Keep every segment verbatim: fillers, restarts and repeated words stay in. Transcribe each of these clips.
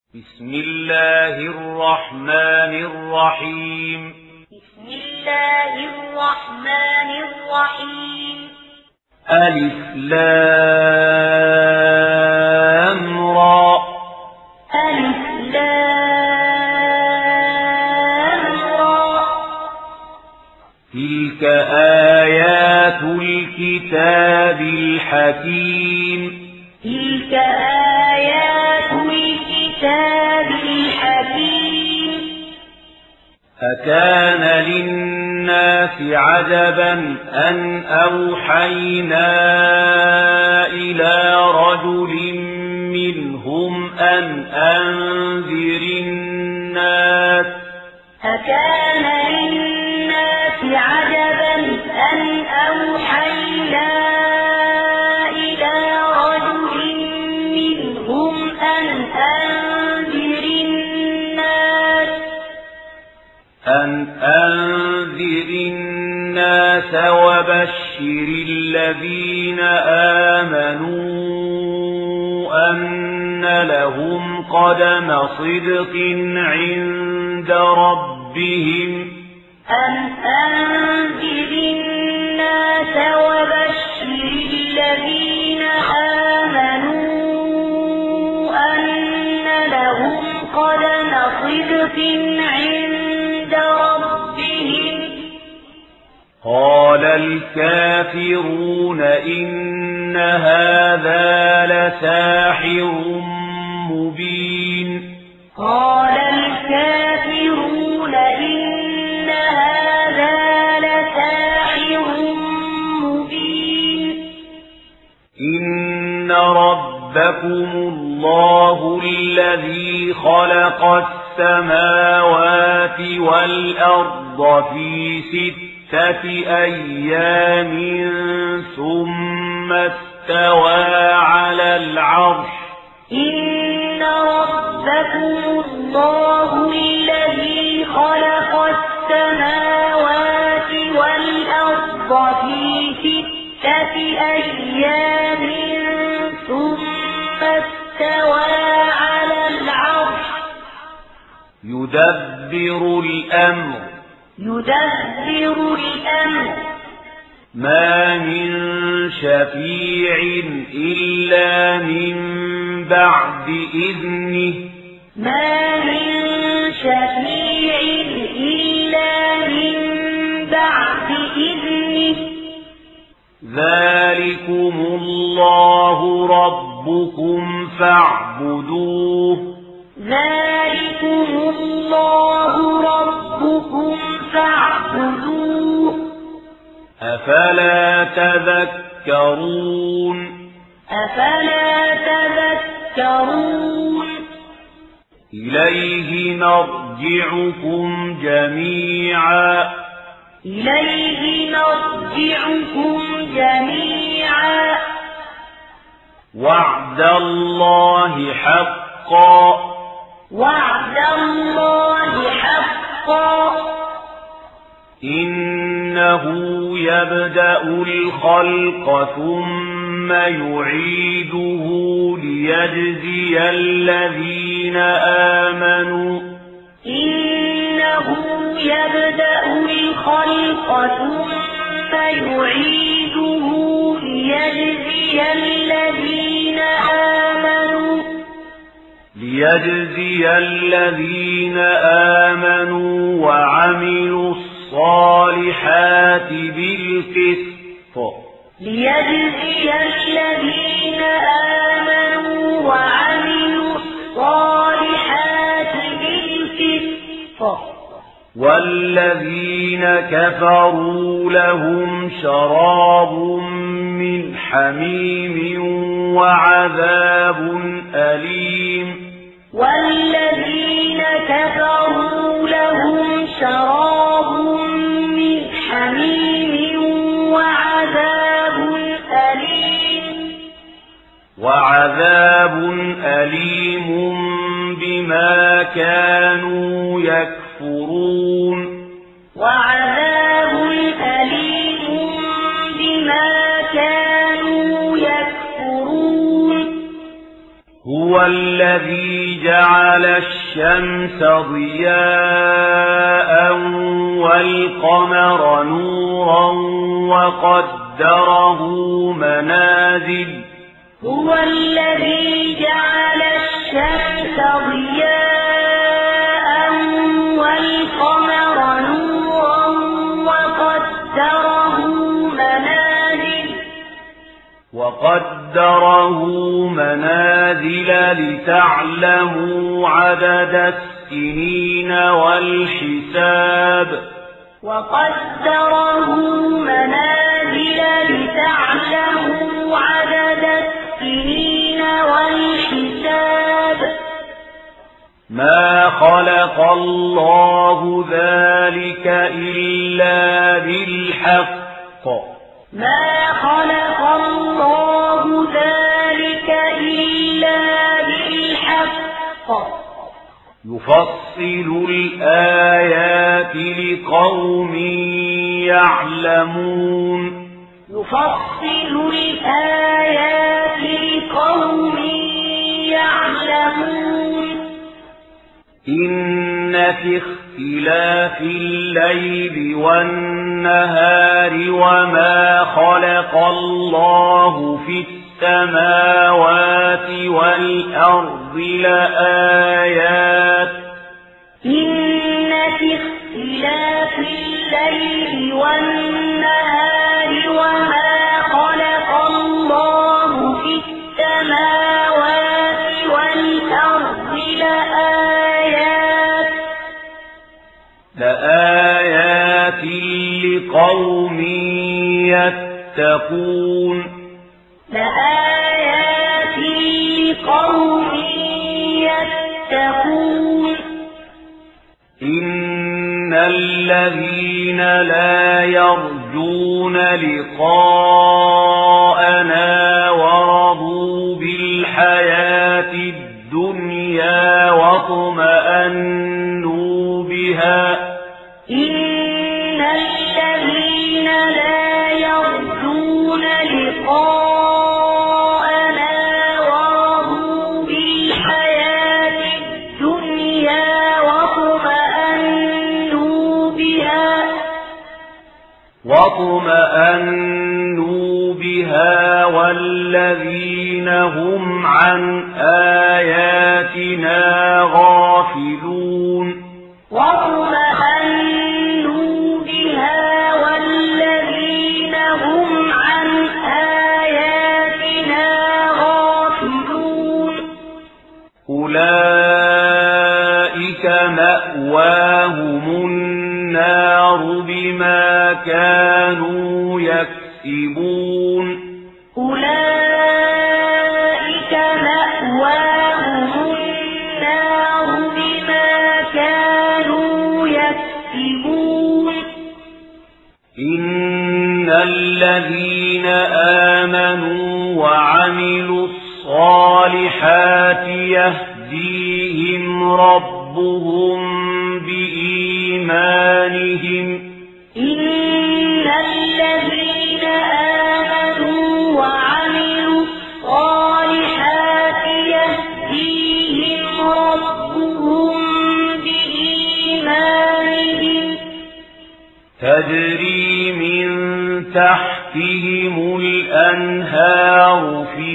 بسم الله الرحمن الرحيم بسم الله الرحمن الرحيم ألف لام را ألف لام را تلك آيات الكتاب الحكيم تلك آيات الكتاب الحكيم أكان للناس عجبا أن أوحينا إلى رجل منهم أن أنذر الناس أكان للناس عجبا أن أوحينا إلى رجل منهم أن أنذر الناس أن أنذر الناس وبشر الذين آمنوا أن لهم قدم صدق عند ربهم أن أنذر الناس وبشر الذين آمنوا أن لهم قدم صدق عند ربهم قال الكافرون إن هذا لساحر مبين قال الكافرون إن هذا لساحر مبين إن ربكم الله الذي خلق السماوات والأرض في ستة أيام ثم استوى على العرش إن ربكم الله الذي خلق السماوات والأرض في ستة أيام ثم استوى على العرش يدبر الأمر يدبر الأمر ما من شفيع إلا من بعد إذنه ما من شفيع إلا من بعد إذنه ذلكم الله ربكم فاعبدوه ذلكم الله ربكم فاعبدوه أفلا تذكرون أفلا تذكرون إليه مرجعكم جميعا إليه مرجعكم جميعا وعد الله حقا وعد الله حقا إنه يبدأ الخلق ثم يعيده ليجزي الذين آمنوا إنه يبدأ الخلق ثم يعيده ليجزي الذين آمنوا ليجزي الذين آمنوا وعملوا الصالحات بالقسط ليجزي الذين آمنوا وعملوا الصالحات بالقسط والذين كفروا لهم شراب من حميم وعذاب أليم والذين كفروا لهم شراب من حميم وعذاب أليم وعذاب أليم بما كانوا يكفرون وعذاب أليم بما كانوا يكفرون هو هو الذي جعل الشمس ضياء والقمر نورا وقدره منازل هو الذي جعل الشمس ضياء والقمر نورا وقدره منازل وقدره منازل لتعلموا عدد السنين والحساب وقدره منازل لتعلموا عدد السنين والحساب ما خلق الله ذلك إلا بالحق ما خلق الله ذلك إلا بالحق يفصل الآيات لقوم يعلمون يفصل الآيات لقوم يعلمون إن في اختلاف الليل والنهار وما خلق الله في السماوات والأرض لآيات إن في اختلاف الليل والنهار وما خلق الله في السماوات والأرض لآيات لآيات لقوم يتقون لآيات لقوم يتقون إن الذين لا يرجون لقاءنا ورضوا بالحياة الدنيا واطمأنوا بها إن الذين لا يرجون لقاءنا ورضوا بالحياة الدنيا واطمأنوا بها واطمأنوا بها والذين هم عن آياتنا غافلون واطمأنوا بها والذين هم عن آياتنا غافلون أولئك مأواهم النار بما كانوا يكسبون أولئك مأواهم النار بما كانوا يكسبون إن الذين آمنوا وعملوا الصالحات يهديهم ربهم بإيمانهم إن الذين آمنوا وعملوا الصالحات يهديهم ربهم بإيمانهم تجري من تحتهم الأنهار في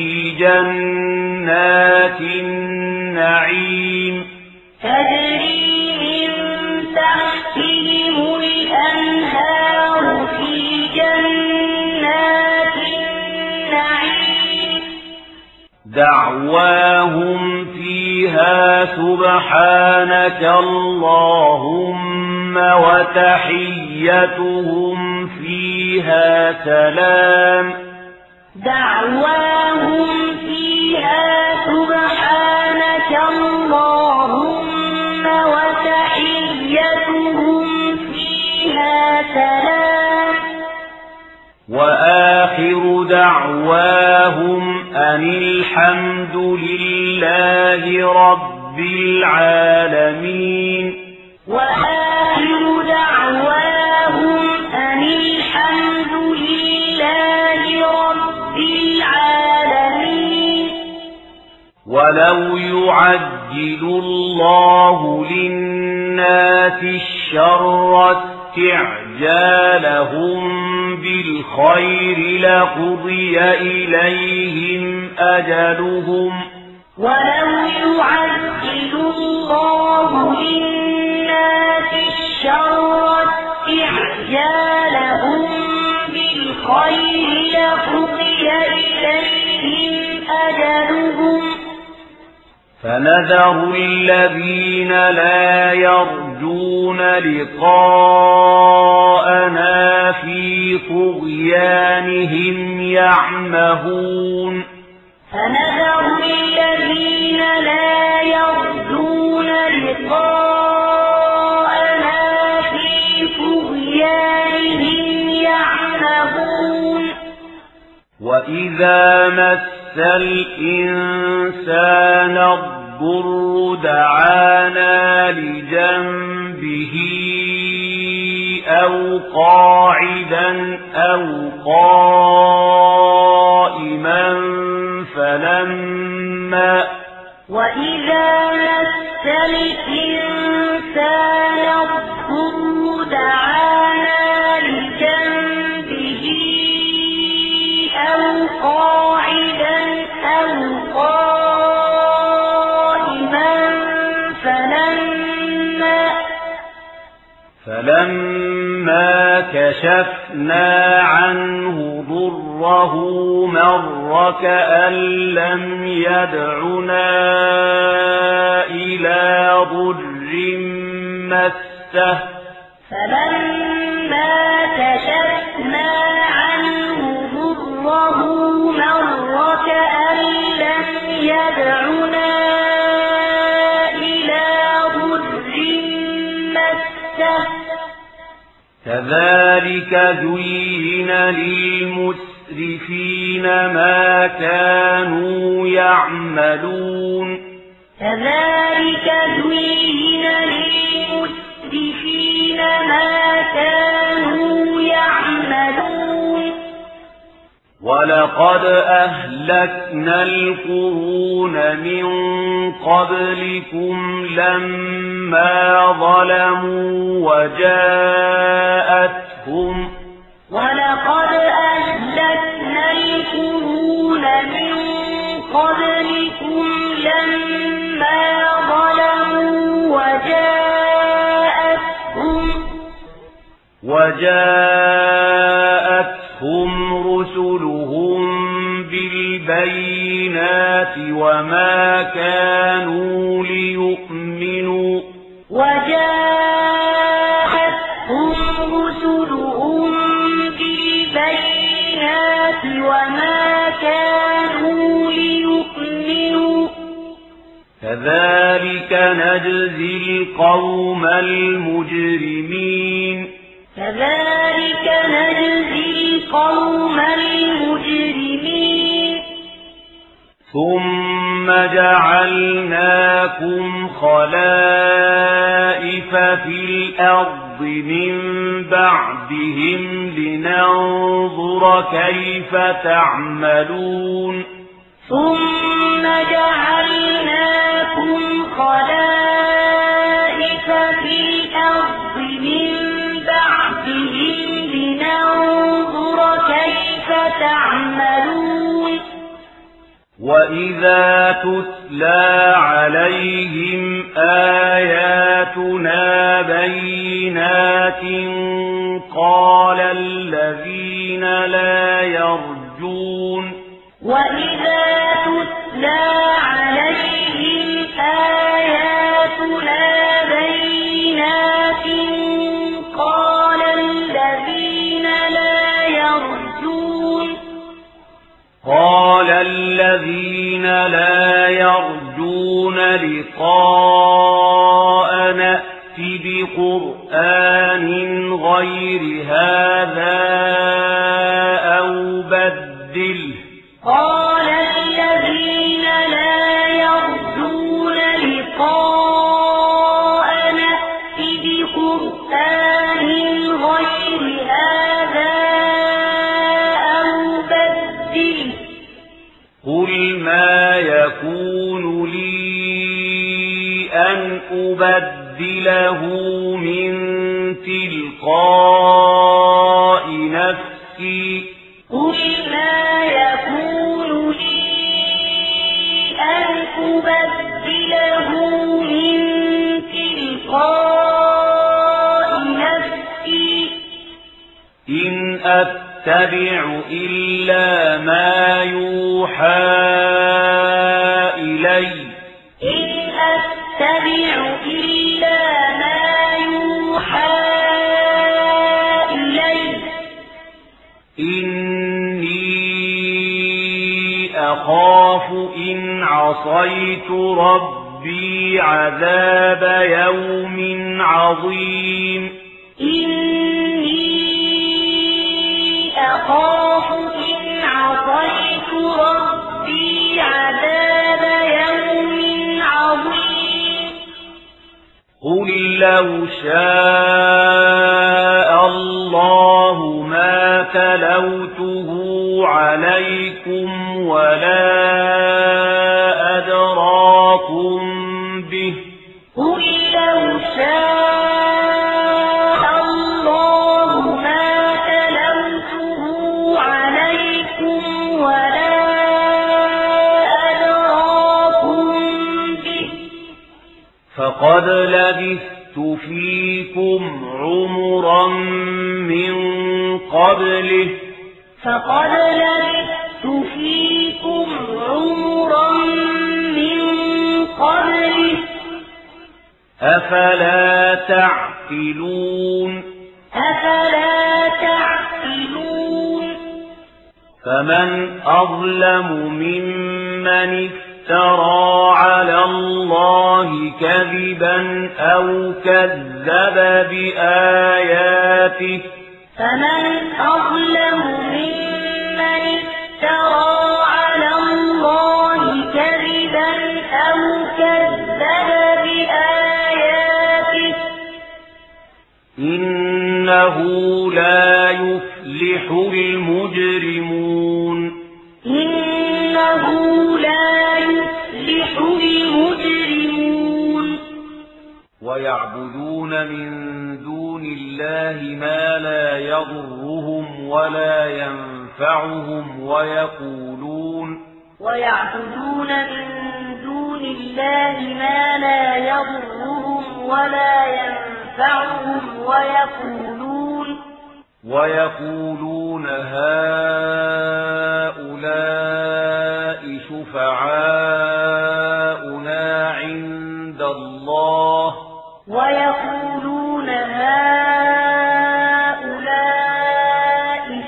جنات النعيم تجري من تحتهم الأنهار في جنات النعيم دعواهم فيها سبحانك اللهم وتحيتهم فيها سلام دعواهم فيها سبحانك اللهم وتحيتهم فيها سلام وآخر دعواهم أن الحمد لله رب العالمين وآخر دعواهم أن الحمد لله رب العالمين ولو يعجل الله للناس الشر استعجالهم بالخير لقضي إليهم أجلهم ولو يعجل الله للناس الشر استعجالهم بالخير لقضي إليهم أجلهم فنذر الذين لا يرجون لقاءنا في طغيانهم يعمهون فنذر الذين لا يرجون لقاءنا في طغيانهم يعمهون وإذا مس الإنسان الضر دعانا لجنبه أو قاعدا أو قائما فلما وإذا مس الإنسان الضر دعانا لجنبه أو قاعدا أو قائما فلما فلما كشفنا عنه ضره مر كأن لم يدعنا إلى ضر مسه فلما كشفنا عنه ضره مر كأن لم يدعنا إلى ضر مسه كذلك زين للمسرفين ما كانوا يعملون كذلك زين للمسرفين ما كانوا يعملون ولقد أهلكنا القرون من قبلكم لما ظلموا وجاءتهم ولقد أهلكنا القرون من قبلكم لما ظلموا وجاءتهم وجاءتهم رسلهم بالبينات وما كانوا ليؤمنوا وجاءتهم رسلهم بالبينات وما كانوا ليؤمنوا كذلك نجزي القوم المجرمين كذلك نجزي القوم المجرمين ثم جعلناكم خلائف في الأرض من بعدهم لننظر كيف تعملون ثم جعلناكم خلائف في الأرض من بعدهم لننظر كيف تعملون وإذا تتلى عليهم آياتنا بينات قال الذين لا يرجون وإذا تتلى عليهم آياتنا بينات قال الذين لا يرجون قال الذين لا يرجون لقاءنا ائت بقرآن غير هذا أو بدله قال الذين لا يرجون لقاءنا ائت بقرآن غير هذا أو بدله قل ما يكون أن أبدله من تلقاء نفسي قل ما يكون لي أن أبدله من تلقاء نفسي إن أتبع إلا ما يوحى إلي إن أتبع إلا ما يوحى إلي إني أخاف إن عصيت ربي عذاب يوم عظيم إني أخاف إن عصيت ربي عذاب يوم عظيم قل لو شاء الله ما تلوته عليكم ولا أدراكم به قل لو شاء الله ما تلوته عليكم ولا أدراكم به فقد لبثت فيكم عمرا من قبله فقد لبثت فيكم عمرا من قبله أفلا تعقلون أفلا تعقلون فمن أظلم ممن افترى على الله كذبا أو كذب بآياته فمن أظلم ممن افترى على الله كذبا أو كذب بآياته إنه لا يفلح المجرمون إنه لا يفلح المجرمون ويعبدون من دون الله ما لا يضرهم ولا ينفعهم ويقولون ويعبدون من دون الله ما لا يضرهم ولا ينفعهم ويقولون ويقولون هؤلاء شفعاؤنا عند الله ويقولون هؤلاء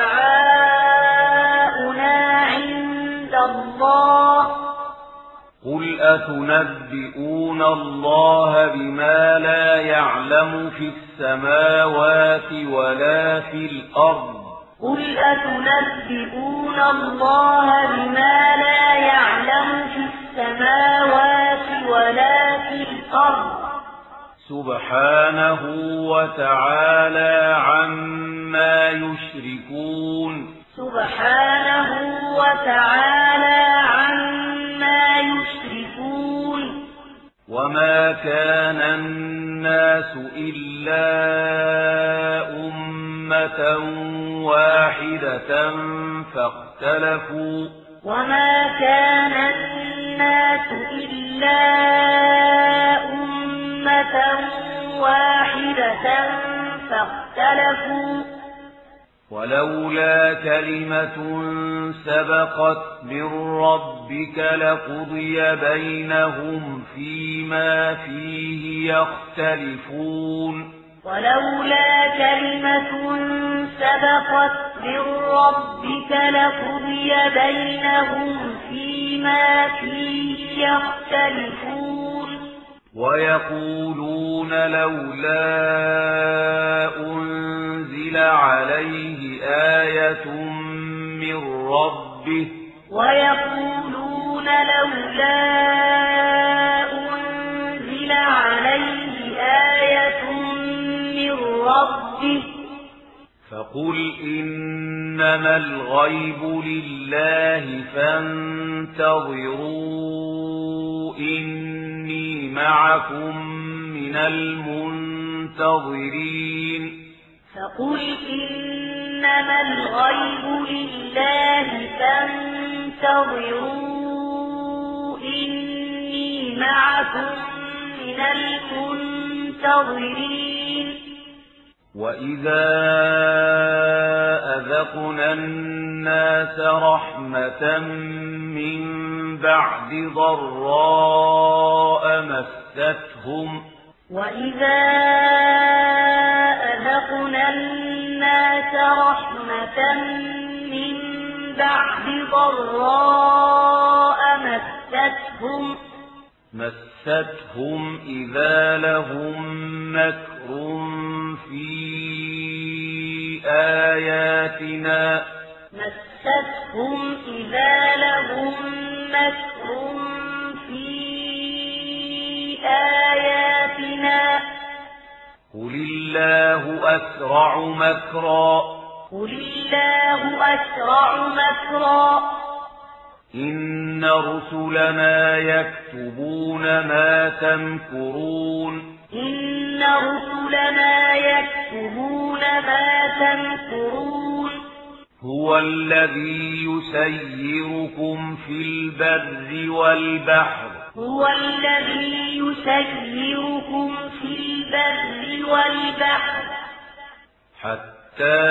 شفعاؤنا عند الله قل أتنبئون الله بما لا يعلم في السماوات ولا في الأرض قل أتنبئون الله بما لا يعلم في السماوات ولا في الأرض سبحانه وتعالى عما يشركون سبحانه وتعالى عما يشركون وما كان الناس إلا أمة واحدة فاختلفوا وما كان الناس إلا أمة واحدة فاختلفوا ولولا كلمة سبقت من ربك لقضي بينهم فيما فيه يختلفون ولولا كلمة سبقت من ربك لقضي بينهم فيما فيه يختلفون ويقولون لولا أنزل عليه آية من ربه ويقولون لولا أنزل عليه آية من ربه فقل إنما الغيب لله فانتظروا إني معكم من المنتظرين فقل إنما الغيب لله فانتظروا إني معكم من المنتظرين وإذا أذقنا الناس رحمة من بعد ضراء مستهم وإذا أذقنا الناس رحمة من بعد ضراء مستهم مستهم إذا لهم مكر في آياتنا مستهم إذا لهم مكر في آياتنا قل الله أسرع مكرا قل الله أسرع مكرا إن رسلنا يكتبون ما تمكرون إن رسلنا يكتبون ما تمكرون هو الذي يسيركم في البر والبحر هو الذي يسيركم في البر والبحر حتى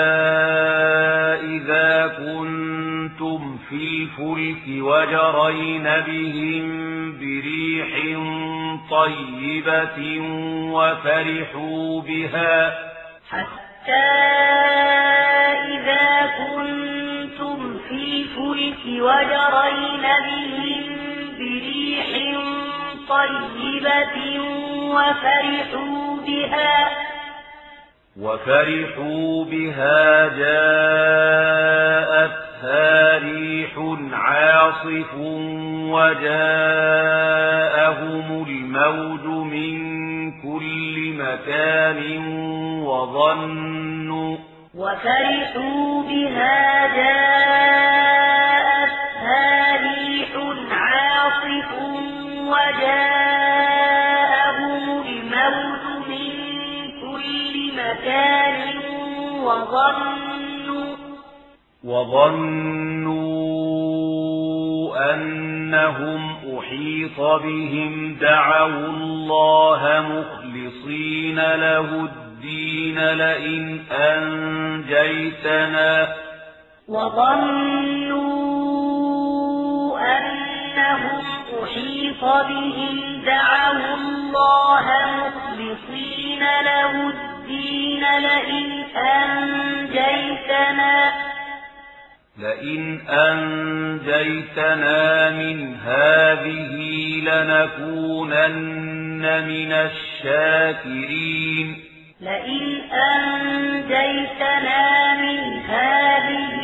إذا كنتم في الفلك وجرين بهم بريح طيبة وفرحوا بها حتى إذا كنتم في الفلك وجرين بهم بريح طيبة وفرحوا بها وفرحوا بها جاءتها ريح عاصف وجاءهم الموج من كل مكان وظنوا وفرحوا بها جاءتها ريح عاصف وجاءهم الموج من كل مكان وظنوا وظنوا أنهم أحيط بهم دعوا الله مخلصين له الدين لئن أنجيتنا وظنوا أنهم أحيط بهم دعوا الله مخلصين له الدين لئن أنجيتنا لئن أنجيتنا من هذه لنكونن من الشاكرين لئن أنجيتنا من هذه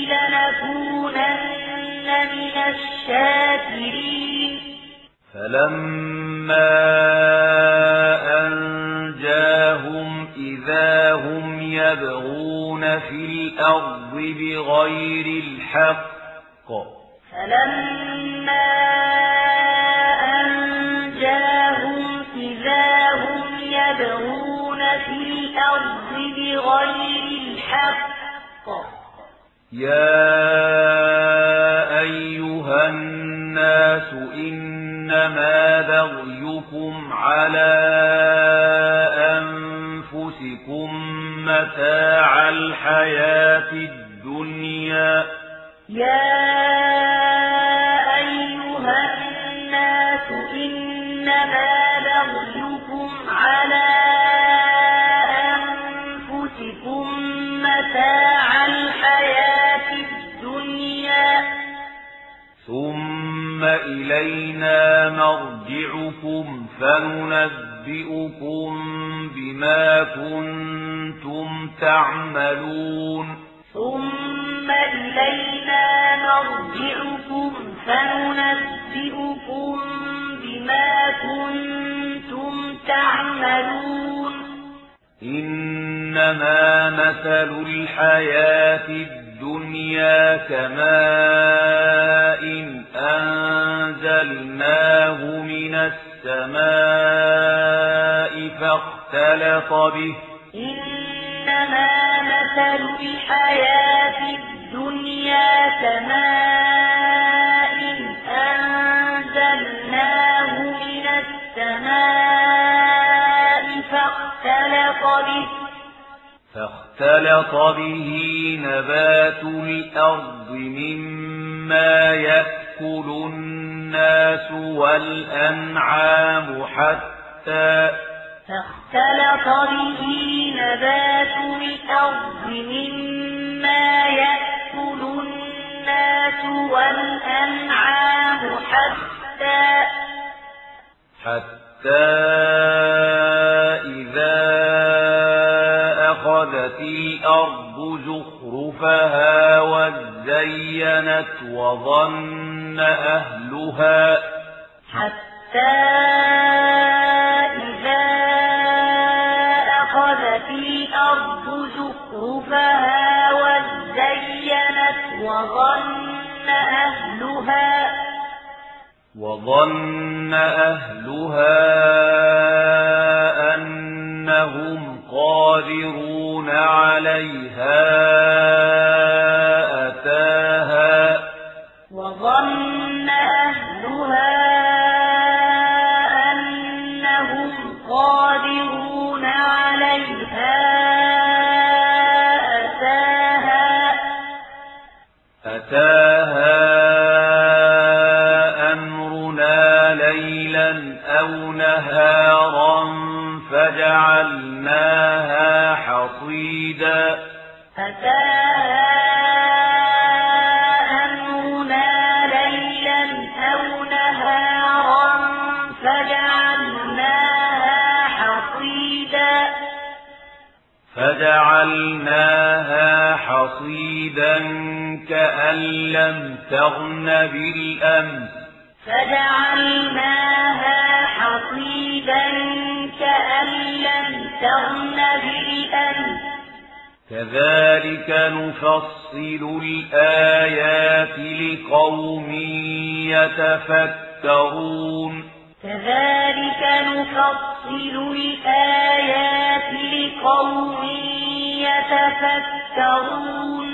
لنكونن من الشاكرين فلما أنجاهم إذا هم يبغون في الأرض بغير الحق فلما أنجاهم إذا هم يبغون في الأرض بغير الحق يا أيها الناس إنما بغيكم على أنفسكم متاع الحياة الدنيا يا أيها الناس إنما بغيكم على أنفسكم متاع الحياة الدنيا ثم إلينا مرجعكم فننبئكم بما كنتم تعملون ثم إلينا مرجعكم فننبئكم بما كنتم تعملون إنما مثل الحياة الدنيا كماء أنزلناه من السماء فاختلط به إنما مثل الحياة الدنيا كماء أنزلناه من السماء فاختلط به فاختلط به نبات الأرض مما يأكل الناس والأنعام حتى فاختلط به نبات الأرض مما يأكل الناس والأنعام حتى حتى إذا أخذت الأرض زخرفها وزينت وظن أهلها حتى إذا أخذت الأرض زخرفها وزينت وظن أهلها وظن أهلها أنهم قادرون عليها أتاها وظن أهلها أنهم قادرون عليها أتاها أتاها أمرنا ليلا أو نهارا فجعلناها حصيدا أتاها أمرنا ليلا أو نهارا فجعلناها حصيدا فجعلناها حصيدا كأن لم تغن بالأمس فجعلناها حصيدا كأن لم تغن بالأمس كذلك نفصل الآيات لقوم يتفكرون كذلك نفصل الآيات لقوم يتفكرون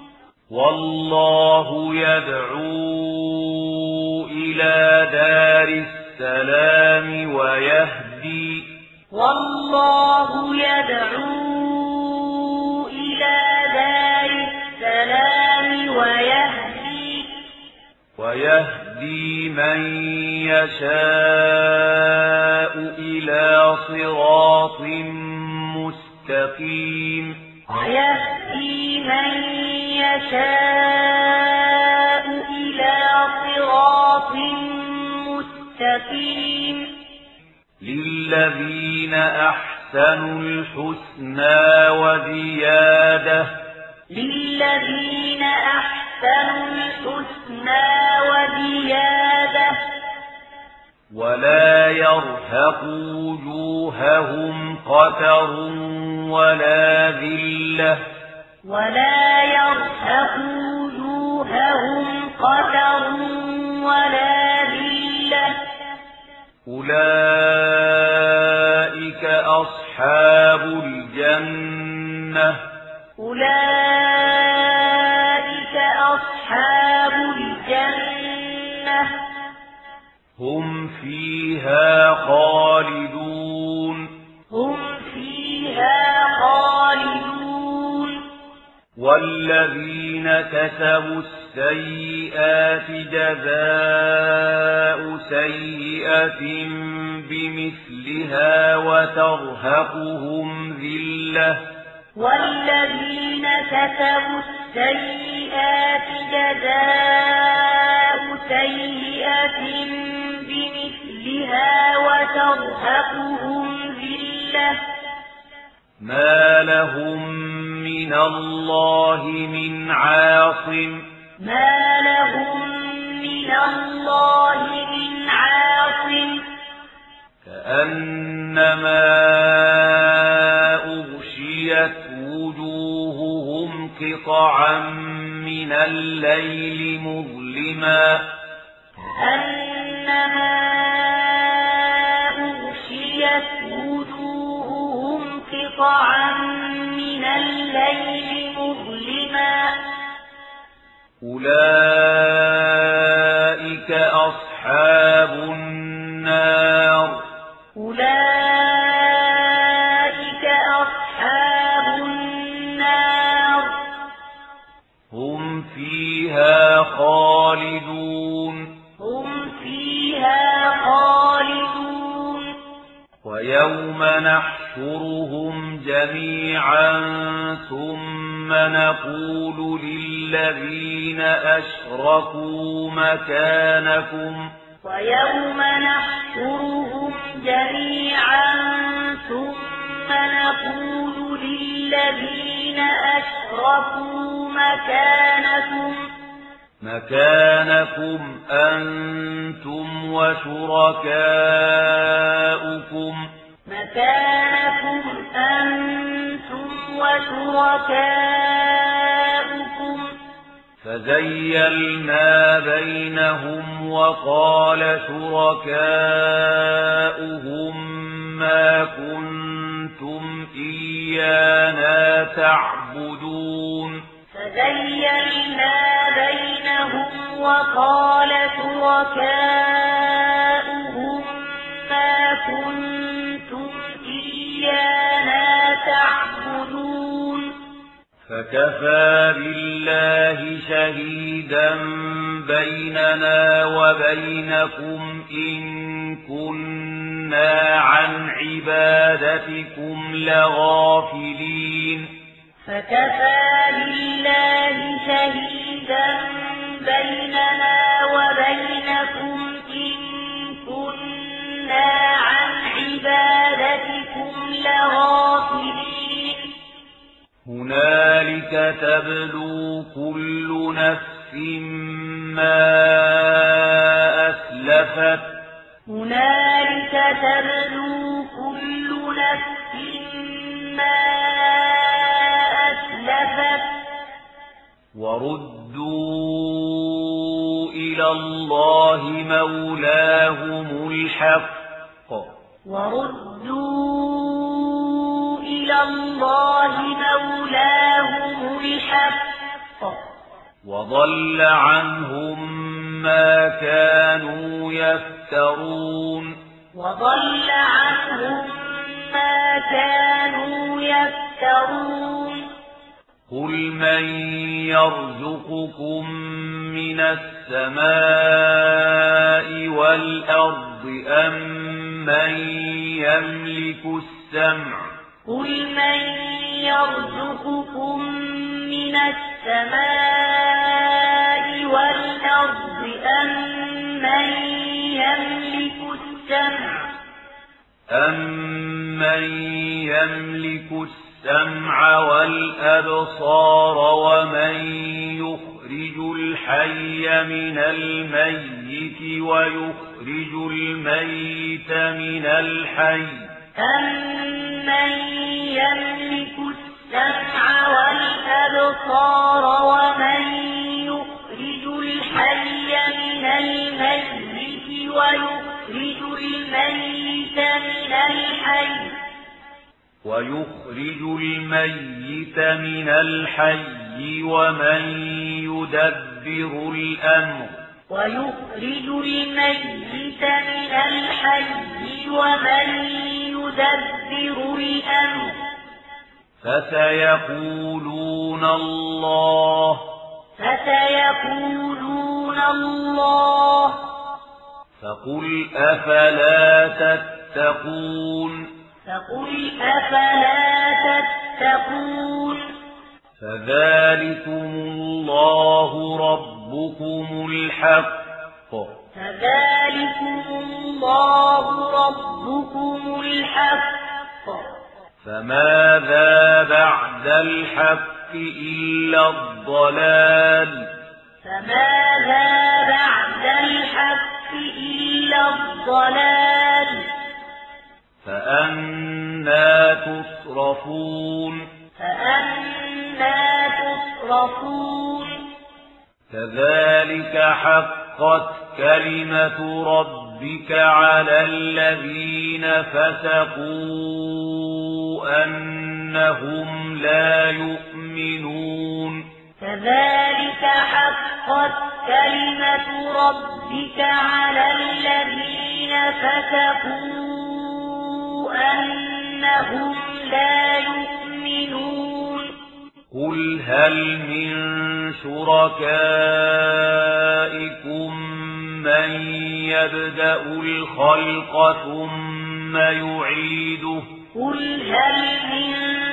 والله يدعو إلى دار السلام ويهدي والله يدعو إلى دار السلام ويهدي ويهدي من يشاء إلى صراط مستقيم ويهدي من يشاء إلى صراط مستقيم للذين أحسنوا الحسنى وزيادة للذين أحسنوا الحسنى وزيادة ولا يرهق وجوههم قتر ولا ذلة ولا يرهق وجوههم قتر ولا ذلة أولئك أصحاب الجنة أولئك أصحاب الجنة هم فيها خالدون هم فيها خالدون والذين كسبوا السيئات جزاء سيئة بمثلها وترهقهم ذلة والذين كسبوا السيئات جزاء سيئة بمثلها وترهقهم ذلة ما لهم من الله من عاصم ما لهم من الله من عاصم كأنما أغشيت وجوههم قطعا من الليل مظلما كأنما أغشيت وجوههم قطعا من الليل مظلما أولئك أصحاب النار أولئك أصحاب النار هم فيها خالدون هم فيها خالدون ويوم نحشرهم جميعا ثم نقول للذين أشركوا مكانكم ويوم نحشرهم جميعا ثم نقول للذين أشركوا مكانكم مكانكم أنتم وشركاؤكم مكانكم أنتم وشركاؤكم فزيلنا بينهم وقال شركاؤهم ما كنتم إيانا تعبدون فزيلنا بينهم وقال شركاؤهم ما كنتم إيانا تعبدون فكفى بالله شهيدا بيننا وبينكم إن كنا عن عبادتكم لغافلين فكفى بالله شهيدا بيننا وبينكم إن كنا عن عبادتكم لغافلين هنالك تبلو كل نفس ما أسلفت هنالك تبلو كل نفس ما أسلفت وردوا إلى الله مولاهم الحق وردوا إلى الله مولاهم الحق وضل عنهم ما كانوا يفترون وضل عنهم ما كانوا يفترون قل من يرزقكم من السماء والأرض أم من يملك السمع قل من يرزقكم من السماء والأرض أم من يملك السمع أَمَّن يَمْلِكُ السَّمْعَ وَالْأَبْصَارَ وَمَن يُخْرِجُ الْحَيَّ مِنَ الْمَيِّتِ وَيُخْرِجُ الْمَيِّتَ مِنَ الْحَيِّ أَمَّن يَمْلِكُ السَّمْعَ وَالْأَبْصَارَ وَمَن يُخْرِجُ الْحَيَّ مِنَ الْمَيِّتِ وَيُخْرِجُ الْمَيِّتَ مِنَ الْحَيِّ وَيُخْرِجُ الْمَيِّتَ مِنَ الْحَيِّ وَمَن يُدَبِّرُ الْأَمْرَ وَيُخْرِجُ الْمَيِّتَ مِنَ الْحَيِّ وَمَن يُدَبِّرُ الْأَمْرَ فَسَيَقُولُونَ اللَّهُ فَسَيَقُولُونَ اللَّهُ فَقُلْ أَفَلَا تَتَّقُونَ فَقُلْ أَفَلَا تَتَّقُونَ فَذَلِكُمُ اللَّهُ رَبُّكُمُ الْحَقُّ فَذَلِكُمُ اللَّهُ رَبُّكُمُ الْحَقُّ فَمَاذَا بَعْدَ الْحَقِّ إِلَّا الضَّلَالُ فَمَاذَا بَعْدَ الْحَقِّ إِلَّا الضَّلَالُ فَأَنَّى تُصْرَفُونَ فَأَنَّى تُصْرَفُونَ كَذَلِكَ حَقَّتْ كَلِمَةُ رَبِّكَ عَلَى الَّذِينَ فَسَقُوا أنهم لا يؤمنون كذلك حقت كلمة ربك على الذين فسقوا أنهم لا يؤمنون قل هل من شركائكم من يبدأ الخلق ثم يعيده قل هل من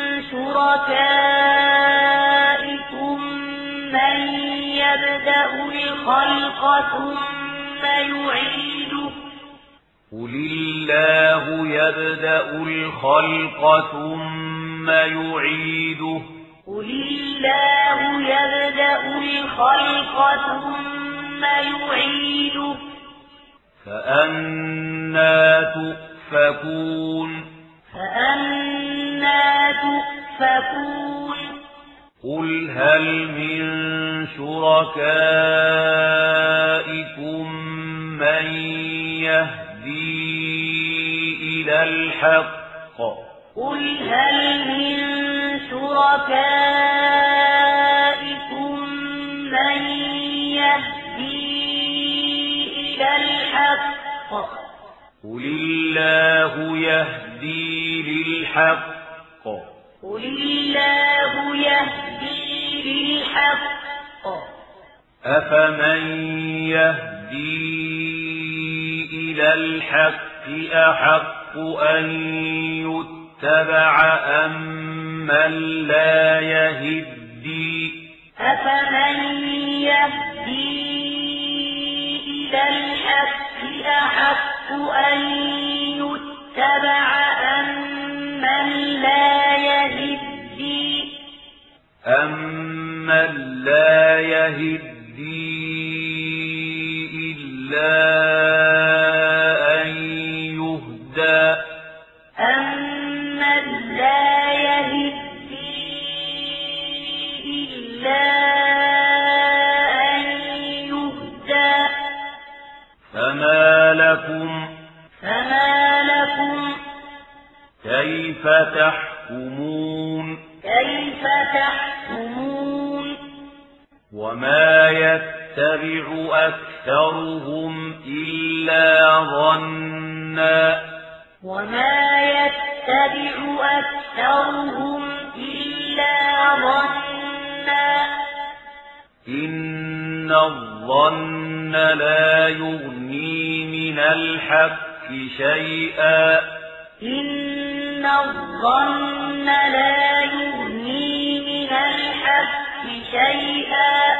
شركائكم من يبدأ الخلق ثم يعيده قل الله يبدأ الخلق ثم يعيده قل الله يبدأ الخلق ثم يعيده فأنى تؤفكون فأنى تؤفكون قل هل من شركائكم من يهدي إلى الحق قل هل من شركائكم من يهدي إلى الحق قل الله يهدي للحق قل الله يهدي للحق أفمن يهدي إلى الحق أحق أن يتبع أم من لا يهدي أفمن يهدي إلى الحق أحق أن يتبع أم من لا يهدي أمن لا يهدي إلا أن يهدى أمن لا يهدي إلا أن يهدى فما لكم فما لكم كيف تحكمون كيف تحكمون وما يتبع أكثرهم إلا ظنا وما يتبع أكثرهم إلا ظنا إن الظن لا يغني من الحق شيئا إن الظن لا يغني من الحق شيئا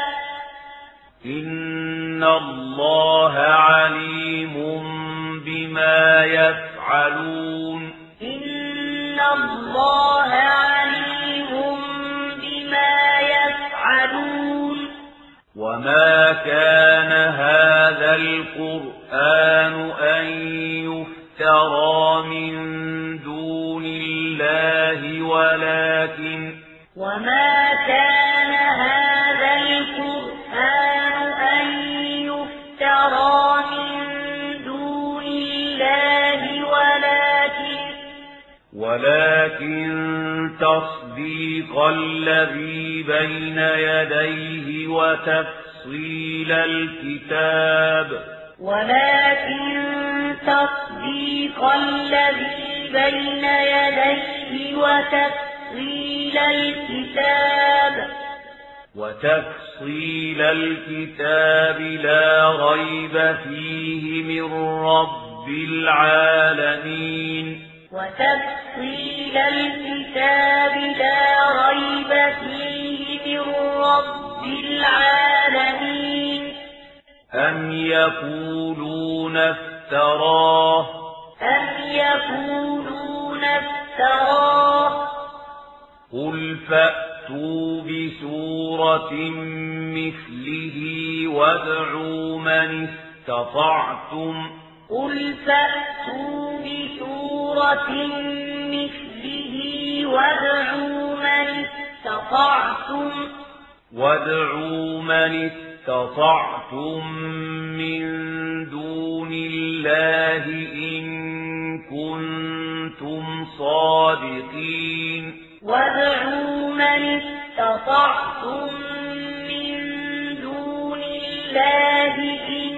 إن الله عليم بما يفعلون إن الله عليم بما يفعلون وما كان هذا القرآن أن يفترى من دون الله ولكن وما كان هذا القرآن أن يفترى من دون الله ولكن ولكن تصديق الذي بين يديه وتفصيل الكتاب ولكن تصديق الذي بين يديه وتفصيل الكتاب وتفصيل الكتاب لا ريب فيه من رب العالمين وتفصيل الكتاب لا ريب فيه من رب العالمين أم يقولون افتراه أم يقولون افتراه قل فأتوا بسورة مثله وادعوا من استطعتم قل فأتوا بسورة مثله وادعوا من استطعتم وادعوا من استطعتم من دون الله إن كنتم كنتم صادقين وادعوا من استطعتم من دون الله إن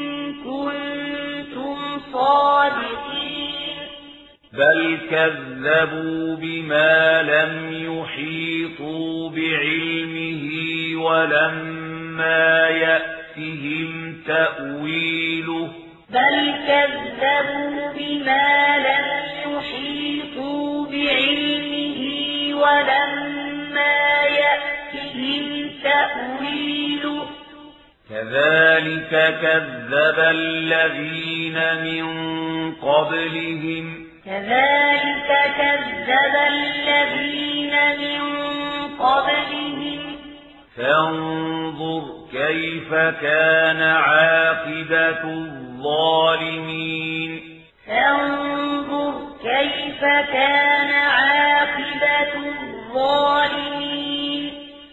كنتم صادقين بل كذبوا بما لم يحيطوا بعلمه ولما يأتهم تأويله بل كذبوا بما لم يحيطوا بعلمه ولما يأتهم تأويله كذلك كذب الذين من قبلهم كذلك كذب الذين من قبلهم فانظر كيف كان عاقبة الظالمين فانظر كيف كان عاقبة الظالمين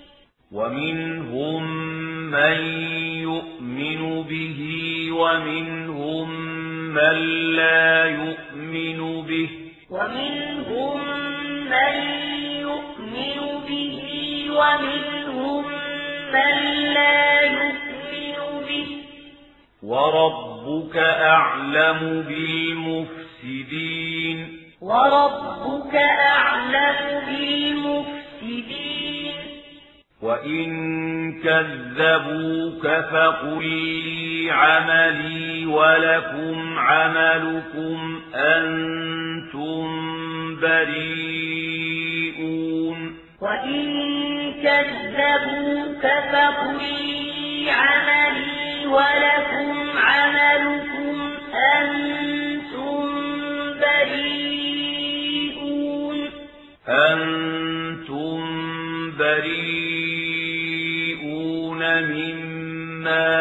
ومنهم من يؤمن به ومنهم من لا يؤمن به ومنهم من يؤمن به ومنهم من لا يؤمن به وربك أعلم بالمفسدين وربك أعلم بالمفسدين وإن كذبوك فقل لي عملي ولكم عملكم أنتم بريئون وإن كذبوك فقل لي عملي ولكم عملكم أنتم بريئون أنتم بريئون مما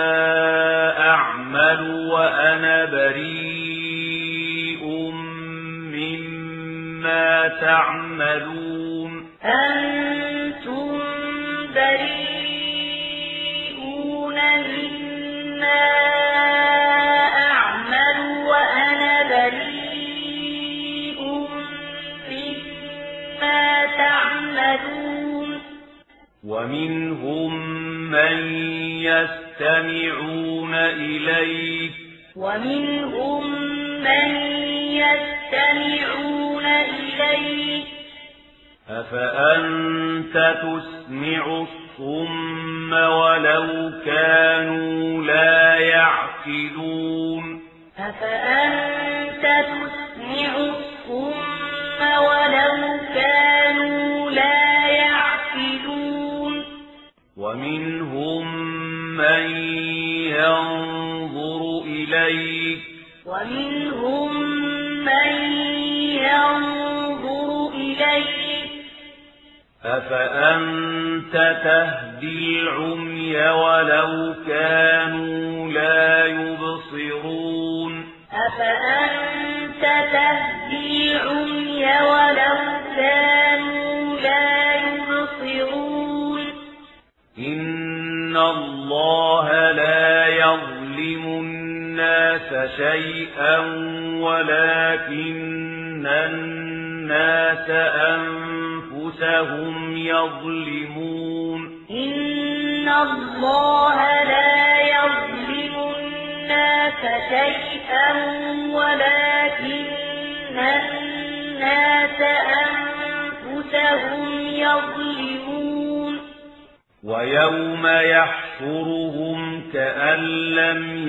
أعمل وأنا بريء مما تعملون أنتم بريئون مما أعمل وأنا بريء مما تعملون ومنهم من يستمعون إليك ومنهم من يستمعون إليك أفأنت تسمع الصم ولو كانوا لا يعقلون أفأنت تسمع الصم ولو كانوا لا يعقلون ومنهم من ينظر إليك ومنهم من ينظر إليك أفأنت تهدي العمي ولو كانوا لا يبصرون أفأنت تهدي العمي ولو كانوا لا يبصرون إن الله لا يظلم الناس شيئا ولكن الناس أنفسهم يظلمون إن الله لا يظلم الناس شيئا ولكن الناس أنفسهم يظلمون ويوم يحشرهم كأن لم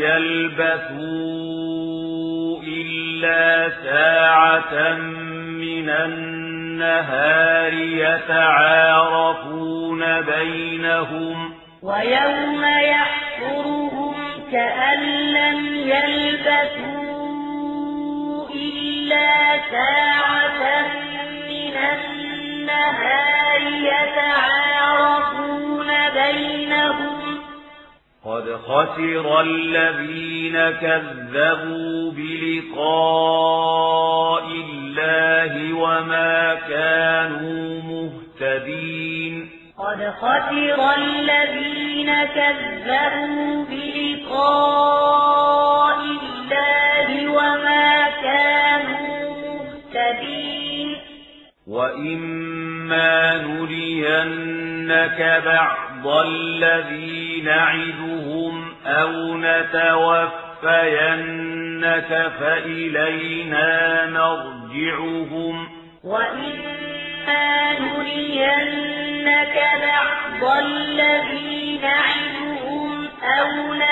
يلبثوا إلا ساعة من النهار يتعارفون بينهم ويوم يحشرهم كأن لم يلبثوا إلا ساعة من النهار يتعارفون بينهم قد خسر الذين كذبوا بلقاء الله وما كانوا مهتدين قد خسر الذين كذبوا بلقاء الله وما كانوا مهتدين مهتدين وإما نرينك بعض الذي نعدهم أو نتوفينك فإلينا مرجعهم وإما نرينك بعض الذي نعدهم أو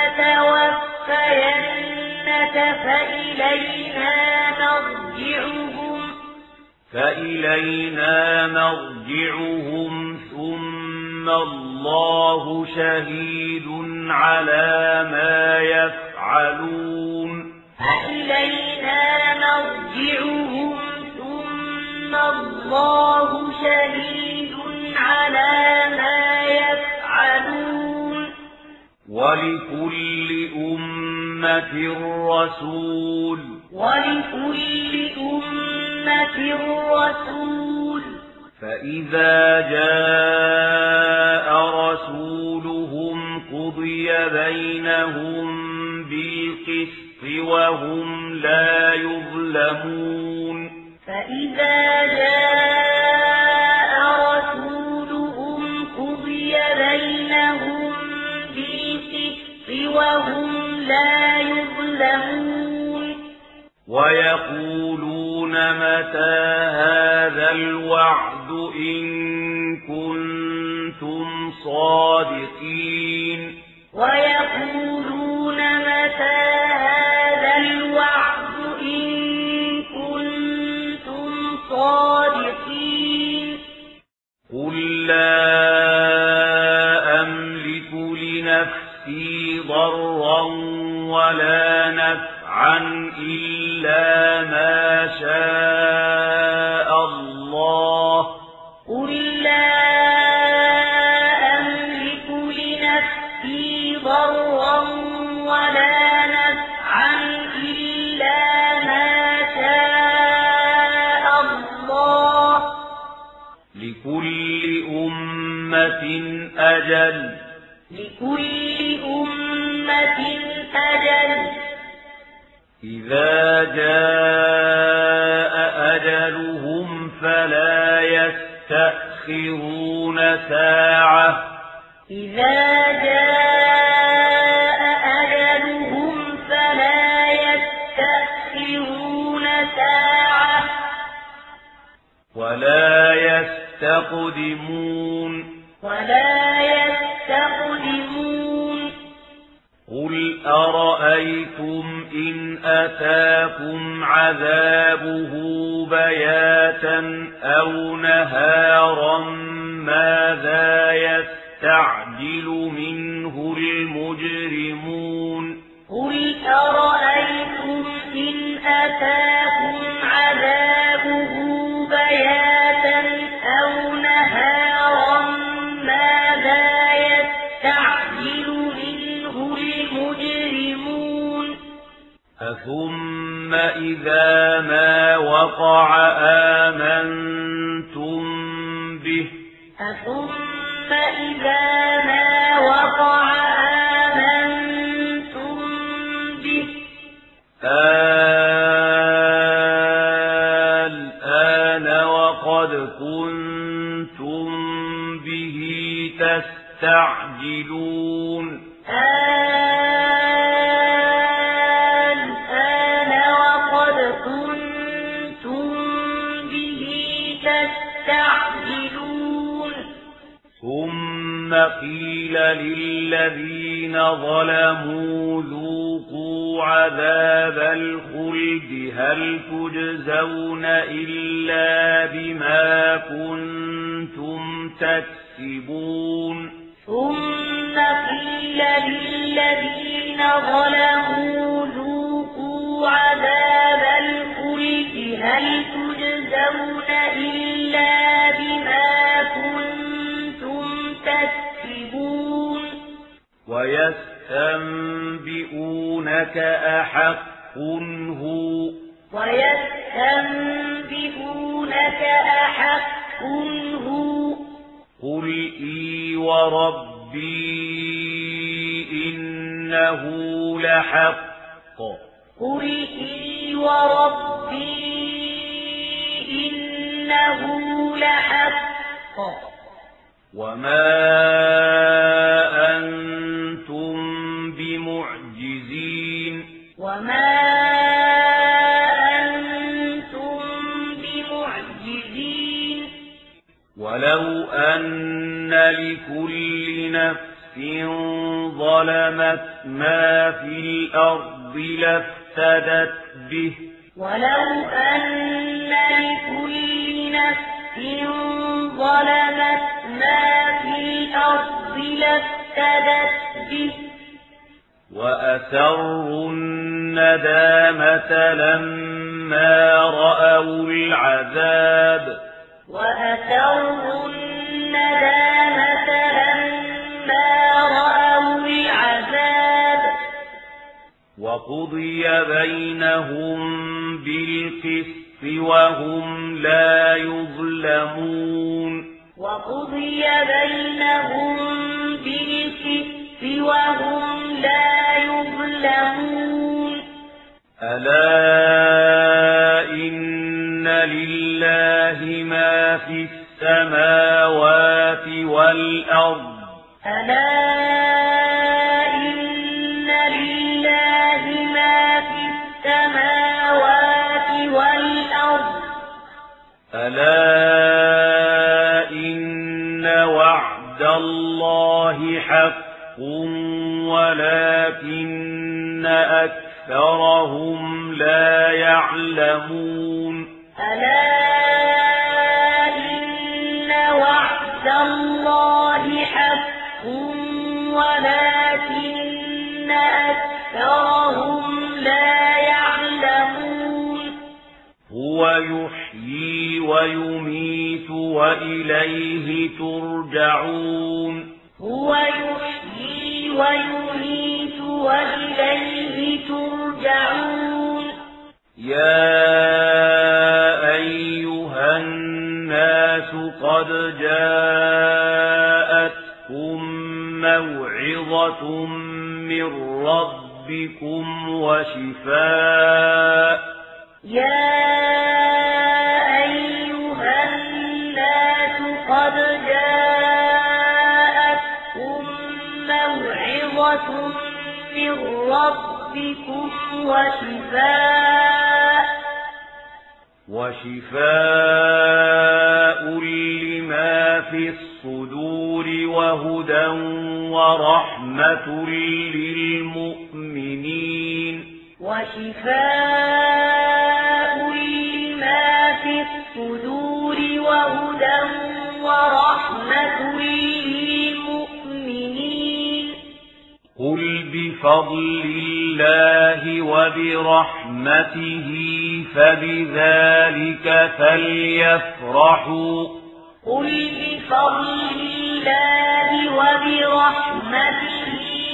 نتوفينك فإلينا مرجعهم فإلينا مرجعهم ثم الله شهيد على ما يفعلون فإلينا مرجعهم ثم الله شهيد على ما يفعلون ولكل أمة رسول ولكل أمة رسول فإذا جاء رسولهم قضي بينهم بالقسط وهم لا يظلمون فإذا جاء رسولهم قضي بينهم بالقسط وهم لا يظلمون ويقولون متى هذا الوعد إن كنتم صادقين ويقولون متى هذا الوعد إن كنتم صادقين قل لا أملك لنفسي ضرا ولا نفعا إلا ما شاء الله قل لا أملك لنفسي ضرا ولا نفعا إلا ما شاء الله لكل أمة أجل لكل أمة أجل إذا جاء أجلهم فلا يستأخرون ساعة إذا جاء أجلهم فلا يستأخرون ساعة ولا يستقدمون ولا يستقدمون قل أرأيتم إن أتاكم عذابه بياتا أو نهارا ماذا يستعجل منه المجرمون قل أرأيتم إن أتاكم عذابه بياتا أو نهارا ماذا يستعجل منه المجرمون أثم إذا ما وقع آمنتم به أثم إذا ما وقع آمنتم به الآن وقد كنتم به تستعجلون الآن وقد كنتم به تستعجلون ثم قيل للذين ظلموا ذوقوا عذاب الخلد هل تجزون إلا بما كنتم تكسبون ثم قيل للذين ظلموا ذوقوا عذاب الخلد هل تجزون إلا بما كنتم تكسبون ويستنبئونك أحق هو ويستنبئونك أحق هو قل إي وربي إنه لحق قل إي وربي إنه لحق وما أنتم بمعجزين وما أنتم بمعجزين ولو أن لكل نفس ظلمت ما في الأرض لافتدت به ولو أن لكل نفس ظلمت ما في الأرض لافتدت به وأسروا الندامة لما رأوا العذاب وأسروا الندامة لما رأوا العذاب وقضي بينهم بالقسط وهم لا يظلمون وقضي بينهم بالقسط وهم لا يظلمون ألا إن لله ما في السماوات والأرض ألا إن لله ما في السماوات والأرض ألا إن وعد الله حق ولكن أكثرهم لا يعلمون ألا إن وعد الله حق ولكن أكثرهم لا يعلمون هو يحيي ويميت وإليه ترجعون هو يحيي ويميت وإليه ترجعون يا أيها الناس قد جاءتكم موعظة من ربكم وشفاء يا أيها الناس قد جاءتكم موعظة من ربكم وشفاء وشفاء لما في الصدور وهدى ورحمة للمؤمنين وشفاء لما في الصدور وهدى ورحمة للمؤمنين قل بفضل الله وبرحمته فبذلك فليفرحوا قل بفضل الله وبرحمته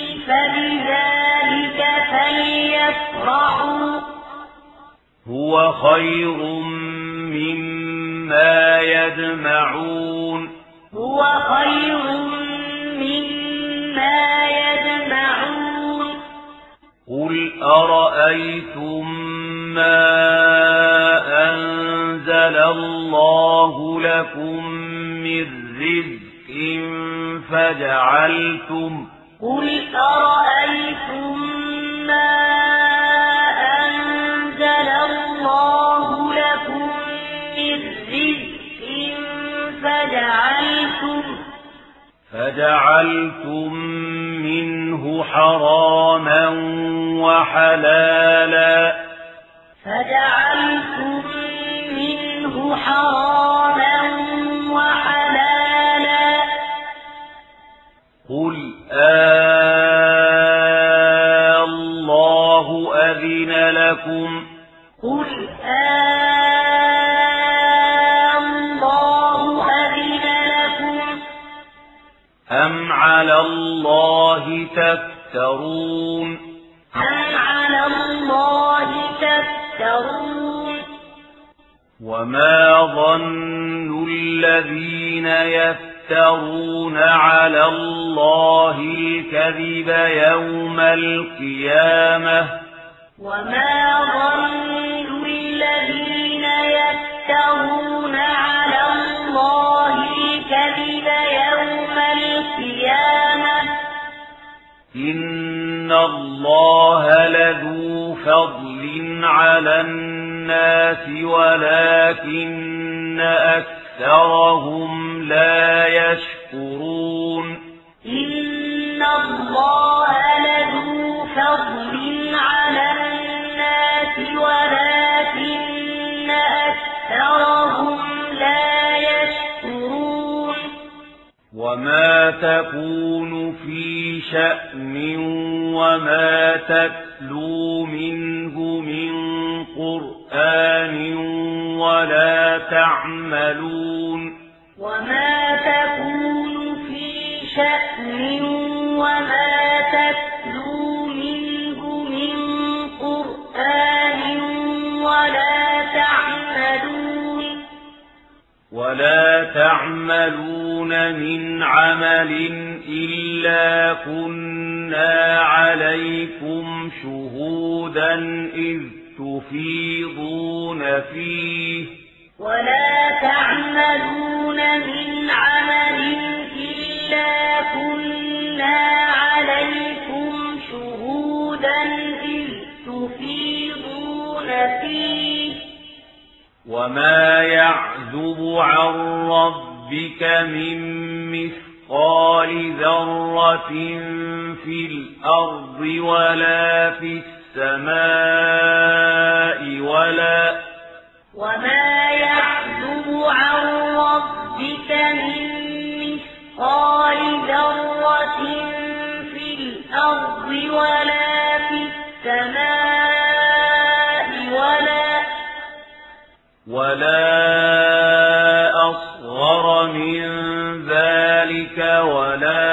فبذلك فليفرحوا هو خير مما يجمعون هو خير مما يجمعون قل أرأيتم ما أنزل الله لكم من رزق فجعلتم قل أرأيتم ما أنزل الله لكم من رزق فجعلتم فجعلتم منه حراما وحلالا فجعلتم منه حراما وحلالا قل آه الله أذن لكم قل آه الله أذن لكم أم على الله تفترون أم على الله تفترون وما ظن الذين يفترون على الله الكذب يوم القيامة وما ظن الذين يفترون على الله لذو فضل على الناس ولكن أكثرهم لا يشكرون إن الله لذو فضل على الناس ولكن أكثرهم لا يشكرون وما تكون في شأن وما تتلو منه من قرآن ولا تعملون وما تكون في شأن وما تتلو منه من قرآن ولا تعملون ولا تعملون من عمل إلا كنا عليكم شهودا إذ تفيضون فيه ولا تعملون من عمل إلا كنا عليكم شهودا إذ تفيضون فيه وما يعزب عن ربك من مثقال ذرة في الأرض ولا في السماء ولا وما يعزب عن ربك من مثقال ذرة في الأرض ولا في السماء ولا ولا أصغر من ذلك ولا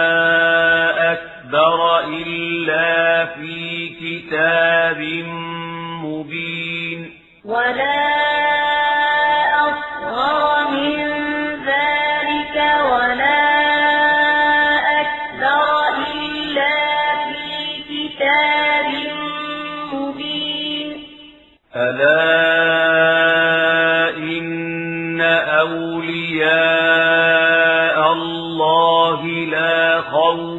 أكبر إلا في كتاب مبين ولا أصغر من ذلك ولا أكبر إلا في كتاب مبين ألا إن أولياء الله لا خوف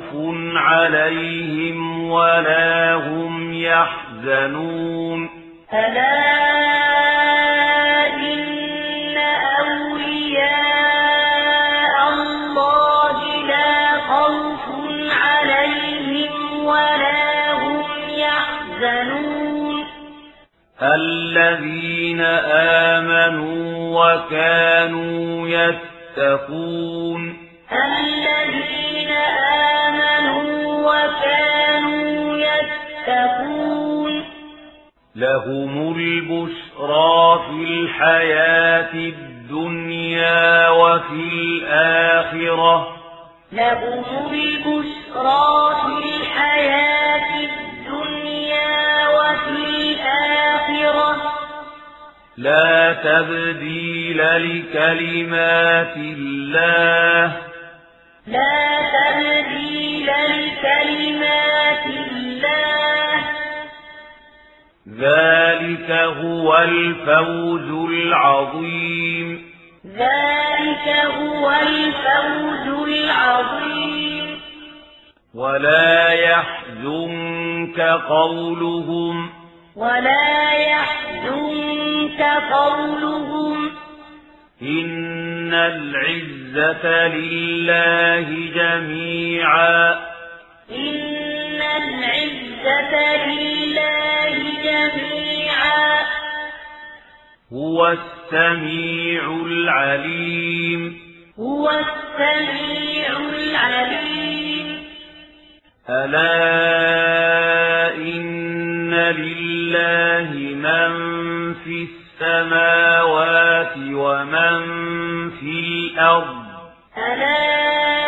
عليهم ولا هم يحزنون ألا إن أولياء الله لا خوف عليهم ولا هم يحزنون الذين آمنوا وكانوا يتقون الذين آمنوا وكانوا يتقون لهم البشرى في الحياة الدنيا وفي الآخرة لهم البشرى في الحياة الدنيا وفي الآخرة لا تبديل لكلمات الله لا تبديل لكلمات الله ذلك هو الفوز العظيم ذلك هو الفوز العظيم ولا يحزنك قولهم ولا يحزنك قولهم إن العزة لله جميعا إن العزة لله جميعا هو السميع العليم هو السميع العليم ألا إن لله من في السماوات ومن في الأرض ألا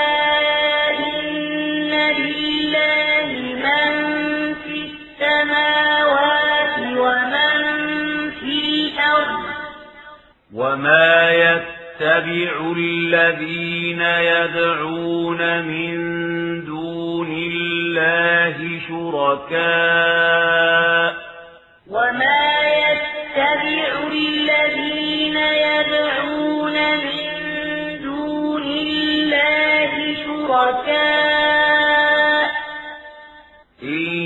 إن لله من في السماوات ومن في الأرض وما يتبع الذين يدعون من دون الله شركاء وما يتبع الذين يدعون من دون الله شركاء إن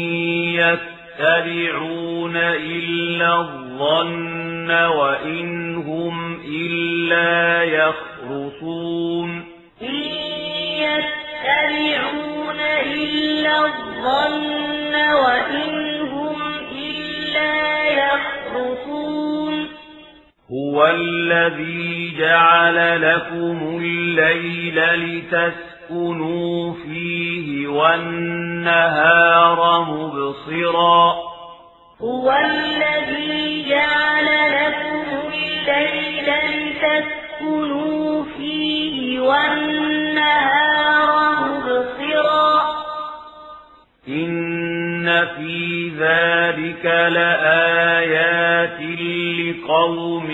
الظن وإن هم إلا يخرصون إن يتبعون إلا الظن وإن هم إلا يخرصون هو الذي جعل لكم الليل لتسكنوا فيه والنهار مبصرا هو الذي جعل لكم الليل لتسكنوا فيه والنهار مبصرا إن في ذلك لآيات لقوم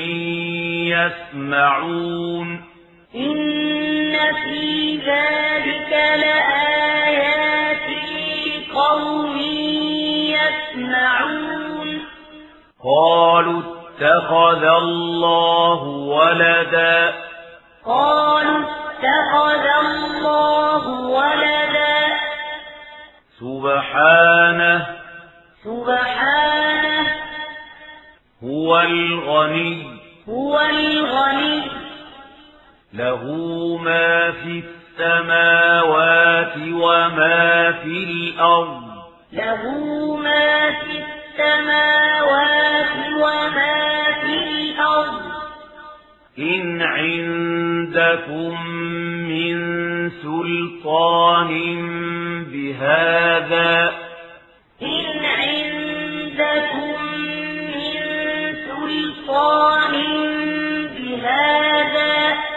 يسمعون إن في ذلك لآيات لقوم يسمعون قالوا اتخذ الله ولدا قالوا اتخذ الله ولدا سبحانه سبحانه هو الغني هو الغني له ما في السماوات وما في الأرض له ما في السماوات وما في الأرض إن عندكم من سلطان بهذا إن عندكم من سلطان بهذا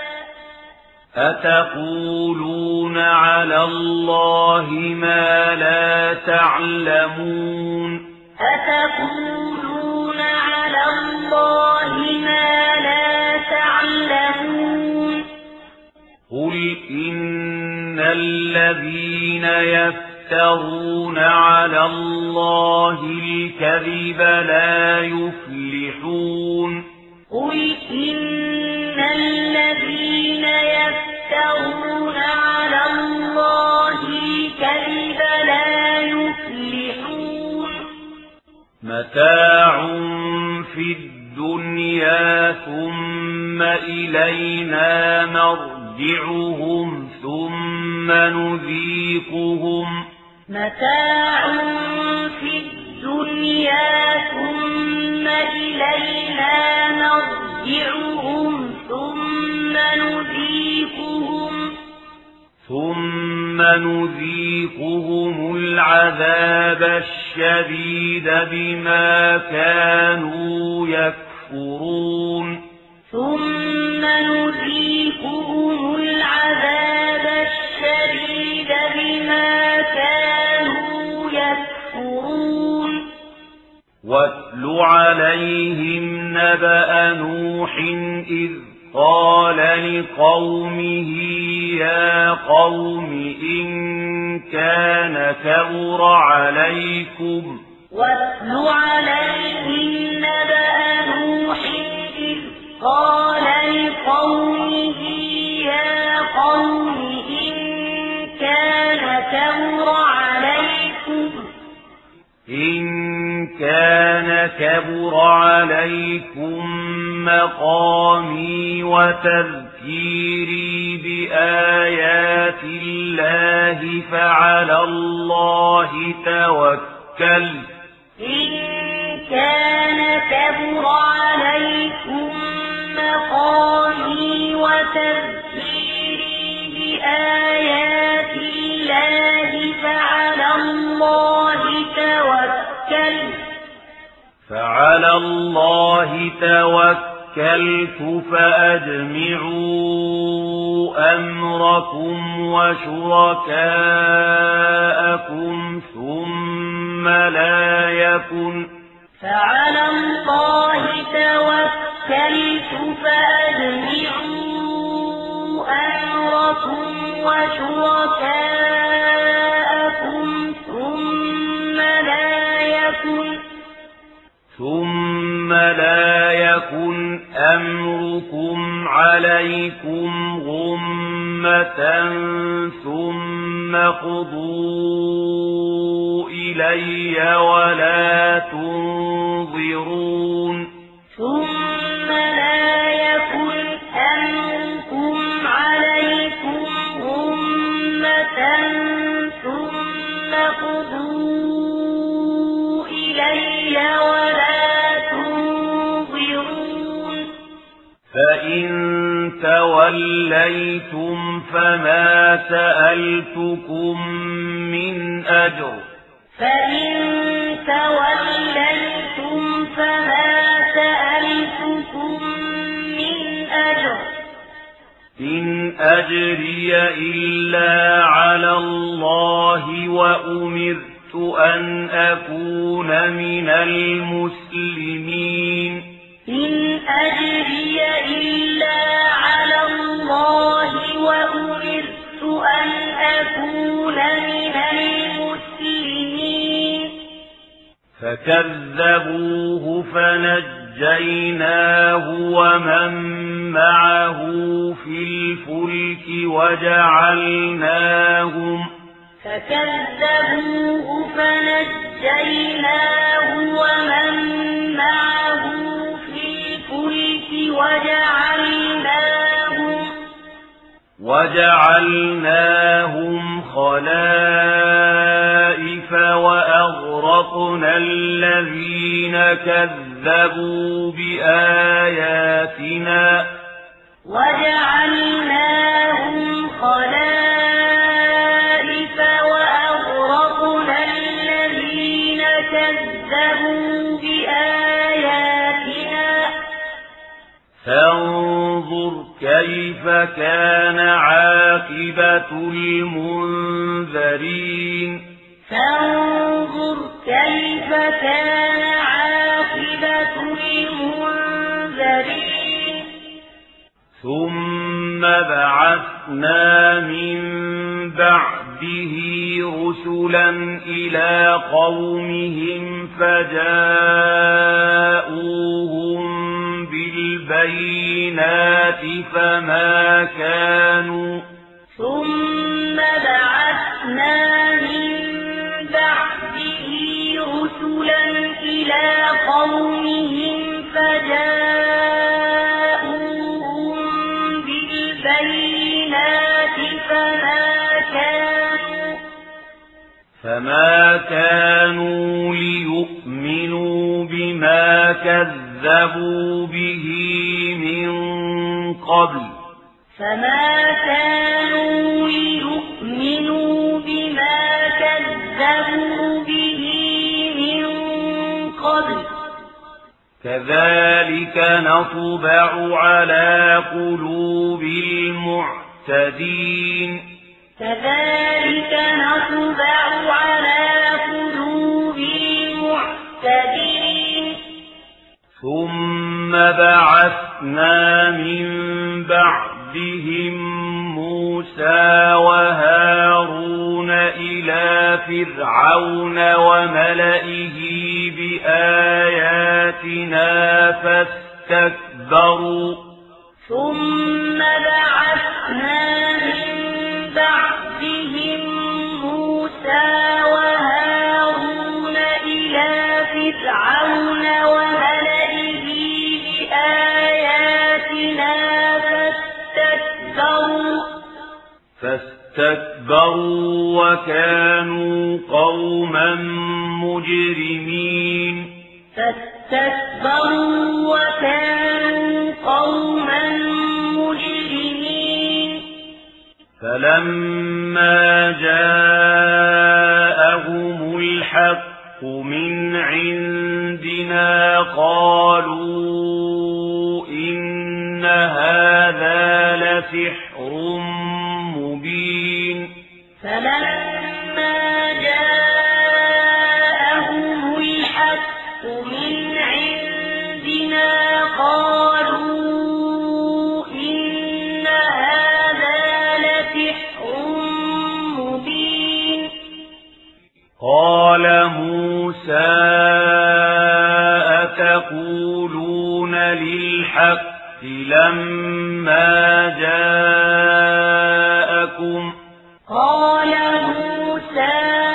أتقولون على الله ما لا تعلمون أتقولون على الله ما لا تعلمون قل إن الذين يفترون على الله الكذب لا يفلحون قل إن الذين يفترون على الله الكذب لا يفلحون متاع في الدنيا ثم إلينا مرجعهم ثم نذيقهم متاع في الدنيا ثم إلينا مرجعهم ثم نذيقهم ثم نذيقهم العذاب الشديد بما كانوا يكفرون ثم نذيقهم العذاب الشديد بما كانوا يكفرون واتل عليهم نبأ نوح إذ قال لقومه يا قوم إن كان كبر عليكم واتل عليهم نبأ نوح إذ قال لقومه يا قوم إن كان كبر عليكم إن كان كبر عليكم مقامي وتذكيري بآيات الله فعلى الله توكل إن كان كبر عليكم مقامي وتذكيري بآيات الله فعلى الله توكل فعلى الله توكلت فأجمعوا أمركم وشركاءكم ثم لا يكن فعلى الله توكلت فأجمعوا أمركم وشركاءكم ثم لا يكن ثم لا يكن أمركم عليكم غمة ثم قضوا إلي ولا تنظرون فإن توليتم فما سألتكم من أجر فإن توليتم فما سألتكم من أجر إن أجري إلا على الله وأمرت أن أكون من المسلمين إن أجري إلا على الله وأمرت أن أكون من المسلمين فكذبوه فنجيناه ومن معه في الفلك وجعلناهم فكذبوه فنجيناه ومن معه في الفلك وجعلناهم وجعلناهم خلائف وأغرقنا الذين كذبوا بآياتنا وجعلناهم خلائف وأغرقنا الذين كذبوا بآياتنا فانظر كيف كان عاقبة المنذرين فانظر كيف كان عاقبة المنذرين ثم بعثنا من بعده رسلا إلى قومهم فجاءوهم بالبينات فما كانوا ثم بعثنا من بعده رسلا إلى قومهم فجاءوهم بالبينات فما كانوا فما كانوا ليؤمنوا بما كذبوا به من قبل فما كانوا ليؤمنوا بما كذبوا به من قبل كذلك نطبع على قلوب المعتدين كذلك نطبع على قلوب المعتدين ثم بعثنا من بعدهم موسى وهارون إلى فرعون وملئه بآياتنا فاستكبروا ثم بعثنا من بعدهم موسى وهارون إلى فرعون وملئه بآياتنا فاستكبروا فاستكبروا وكانوا قوما مجرمين فاستكبروا وكانوا قوما مجرمين فلما جاءهم الحق من عندنا قالوا إن هذا لسحر مبين فلما جاءهم الحق من عندنا قالوا إن هذا لسحر مبين قال موسى أتقولون للحق لما جاءكم قال موسى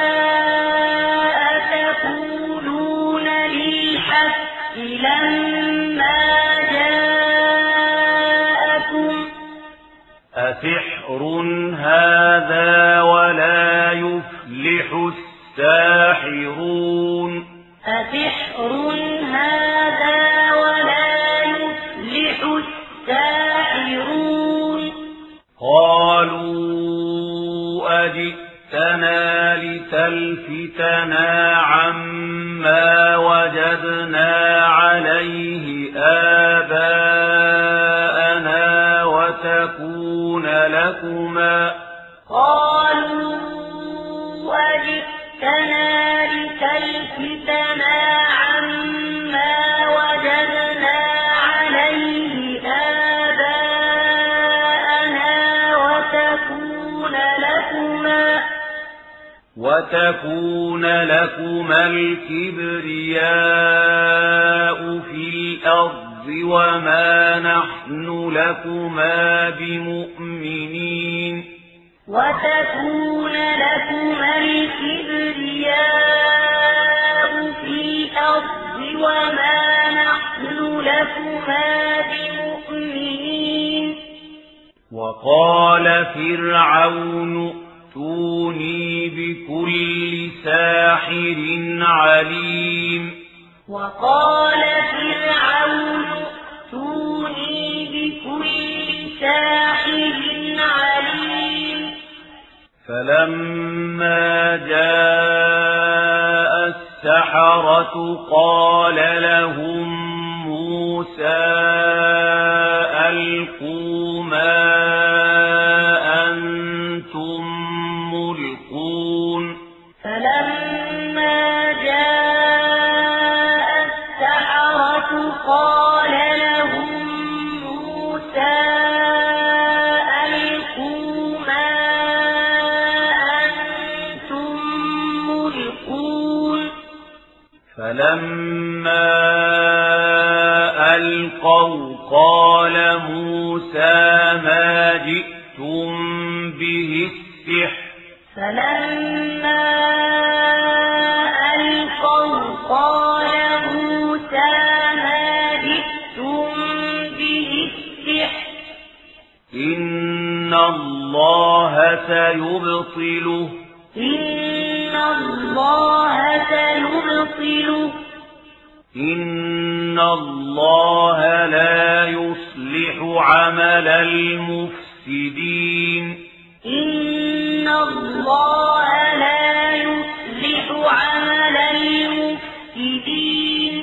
أتقولون للحق لما جاءكم أسحر هذا ولا يفلح الساحرون أسحر هذا ولا يفلح لساحرون قالوا أجئتنا لتلفتنا عما وجدنا عليه آباءنا وتكون لكما قالوا أجئتنا لتلفتنا عما وجدنا عليه آباءنا وتكون لكما وتكون لكما الكبرياء في الأرض وما نحن لكما بمؤمنين وتكون لكما الكبرياء في الأرض وما نحن لكما بمؤمنين وقال فرعون ائتوني بكل ساحر عليم وقال فرعون ائتوني بكل ساحر عليم فلما جاء السحرة قال لهم موسى ألقوا ما أنتم ملقون فلما جاء السحرة قال لهم موسى ألقوا ما أنتم ملقون فلما ألقوا قال موسى ما جئتم به السحر فلما ألقوا قال موسى ما جئتم به السحر إن الله سيبطله إن الله سيبطله إن الله لا يصلح عمل المفسدين إن الله لا يصلح عمل المفسدين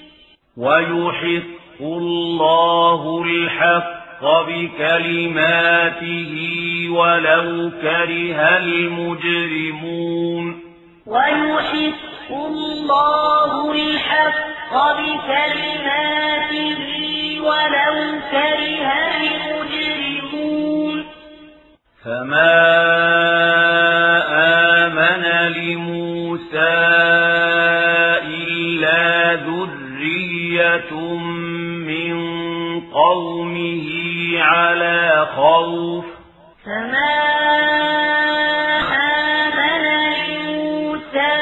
ويحق الله الحق بكلماته ولو كره المجرمون ويحق الله الحق بكلماته ولو كره المجرمون فما آمن لموسى إلا ذرية من قومه على خوف فما آمن لموسى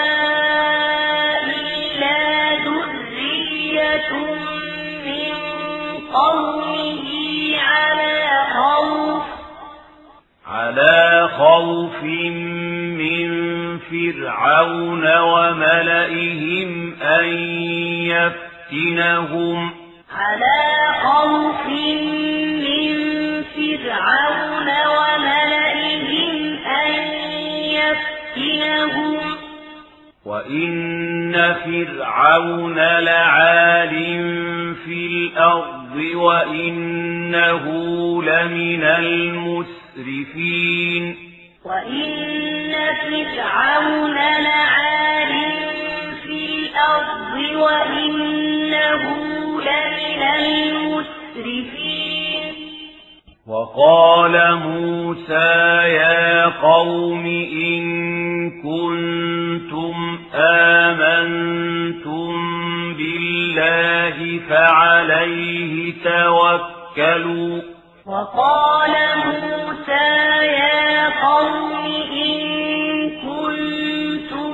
إلا ذرية من قومه على خوف على خوف من فرعون وملئهم أن يفتنهم على خوف من فرعون وملئهم أن يفتنهم وإن فرعون لعال في الأرض وإنه لمن المسرفين وإن فرعون لعال في الأرض وإنه لمن المسرفين وقال موسى يا قوم إن كنتم آمنتم بالله فعليه توكلوا وقال موسى يا قوم إن كنتم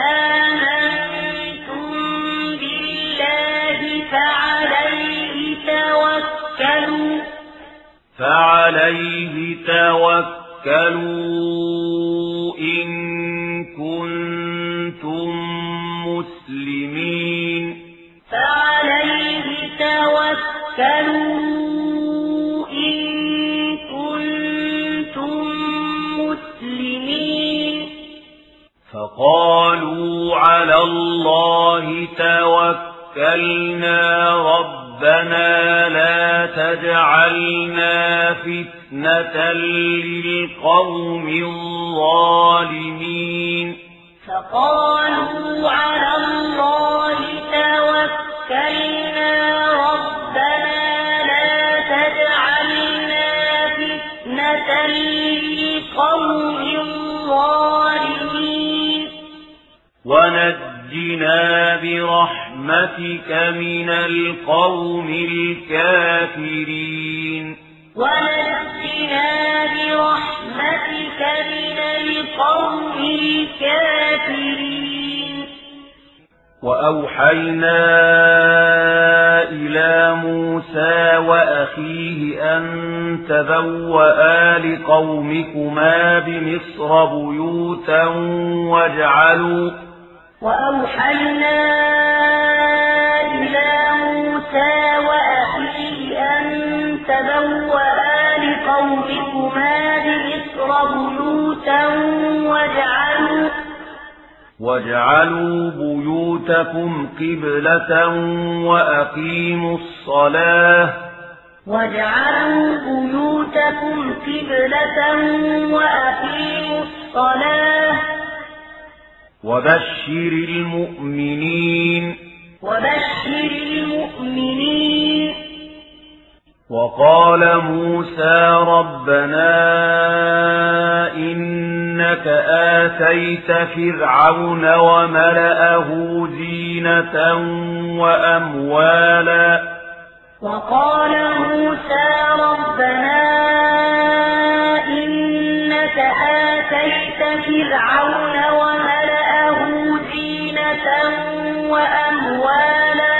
آمنتم بالله فعليه توكلوا فعليه توكلوا إن كنتم مسلمين فعليه توكلوا توكلنا ربنا لا تجعلنا فتنة للقوم الظالمين فقالوا على الله توكلنا ربنا لا تجعلنا فتنة للقوم الظالمين ونجنا برحمتك من القوم الكافرين ونجنا برحمتك من القوم الكافرين وأوحينا إلى موسى وأخيه أن تبوأ لقومكما بمصر بيوتا واجعلوا وأوحينا إلى موسى وأخيه أن تبوأ لقومكما بمصر بيوتا واجعلوا واجعلوا بيوتكم قبلة وأقيموا الصلاة واجعلوا بيوتكم قبلة وأقيموا الصلاة وبشر المؤمنين وبشر المؤمنين وقال موسى ربنا إنك آتيت فرعون وملأه زينة وأموالا وقال موسى ربنا إنك آتيت فرعون وملأه زينة وأموالا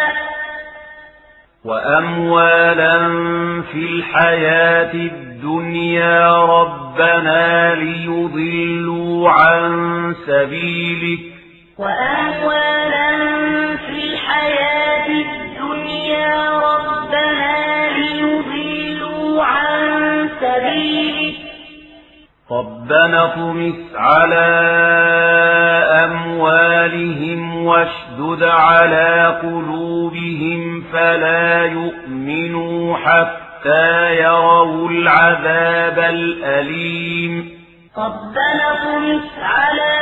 وأموالا في الحياة الدنيا ربنا ليضلوا عن سبيلك وأموالا في الحياة الدنيا ربنا ليضلوا عن سبيلك ربنا اطمس على أموالهم واشدد على قلوبهم فلا يؤمنوا حتى يروا العذاب الأليم ربنا اطمس على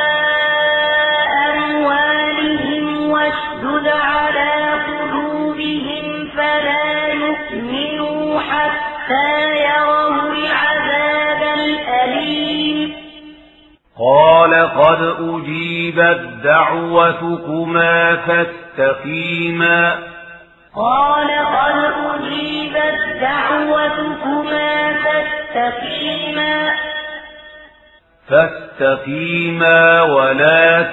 أموالهم واشدد على قلوبهم فلا يؤمنوا حتى يروا العذاب الأليم قال قد أجيبت دعوتكما فاستقيما قال قد أجيبت دعوتكما فاستقيما فاستقيما ولا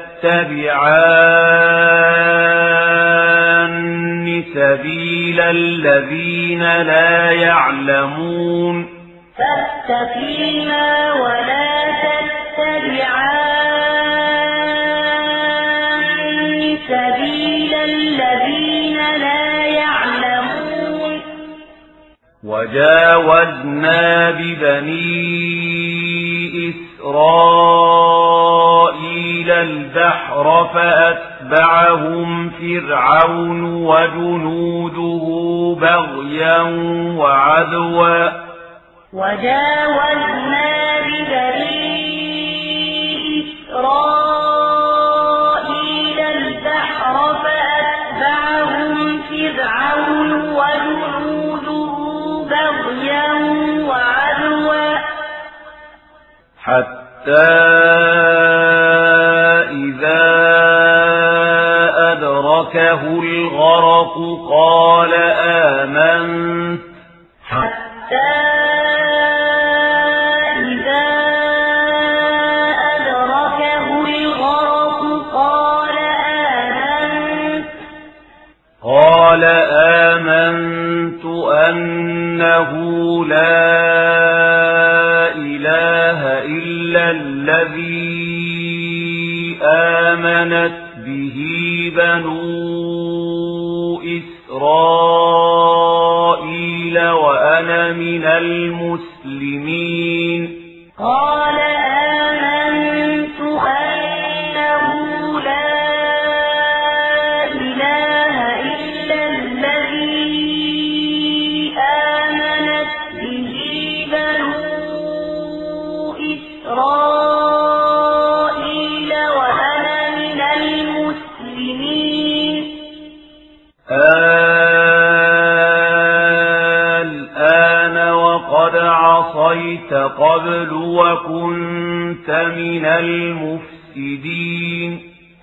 تتبعان سبيل الذين لا يعلمون فاستقيما ولا تتبعان سبيل الذين لا يعلمون وجاوزنا ببني إسرائيل البحر فأتبعهم فرعون وجنوده بغيا وعدوا وجاوزنا ببني إسرائيل البحر فأتبعهم فرعون وجنوده بغيا وعدوا حتى إذا أدركه الغرق قال آمنت حتى إذا أدركه الغرق قال آمنت قال آمنت أنه لا إله إلا الذي آمنت به بنو إسرائيل وأنا من المسلمين قال آمنت أنه لا إله ولقد عصيت قبل وكنت من المفسدين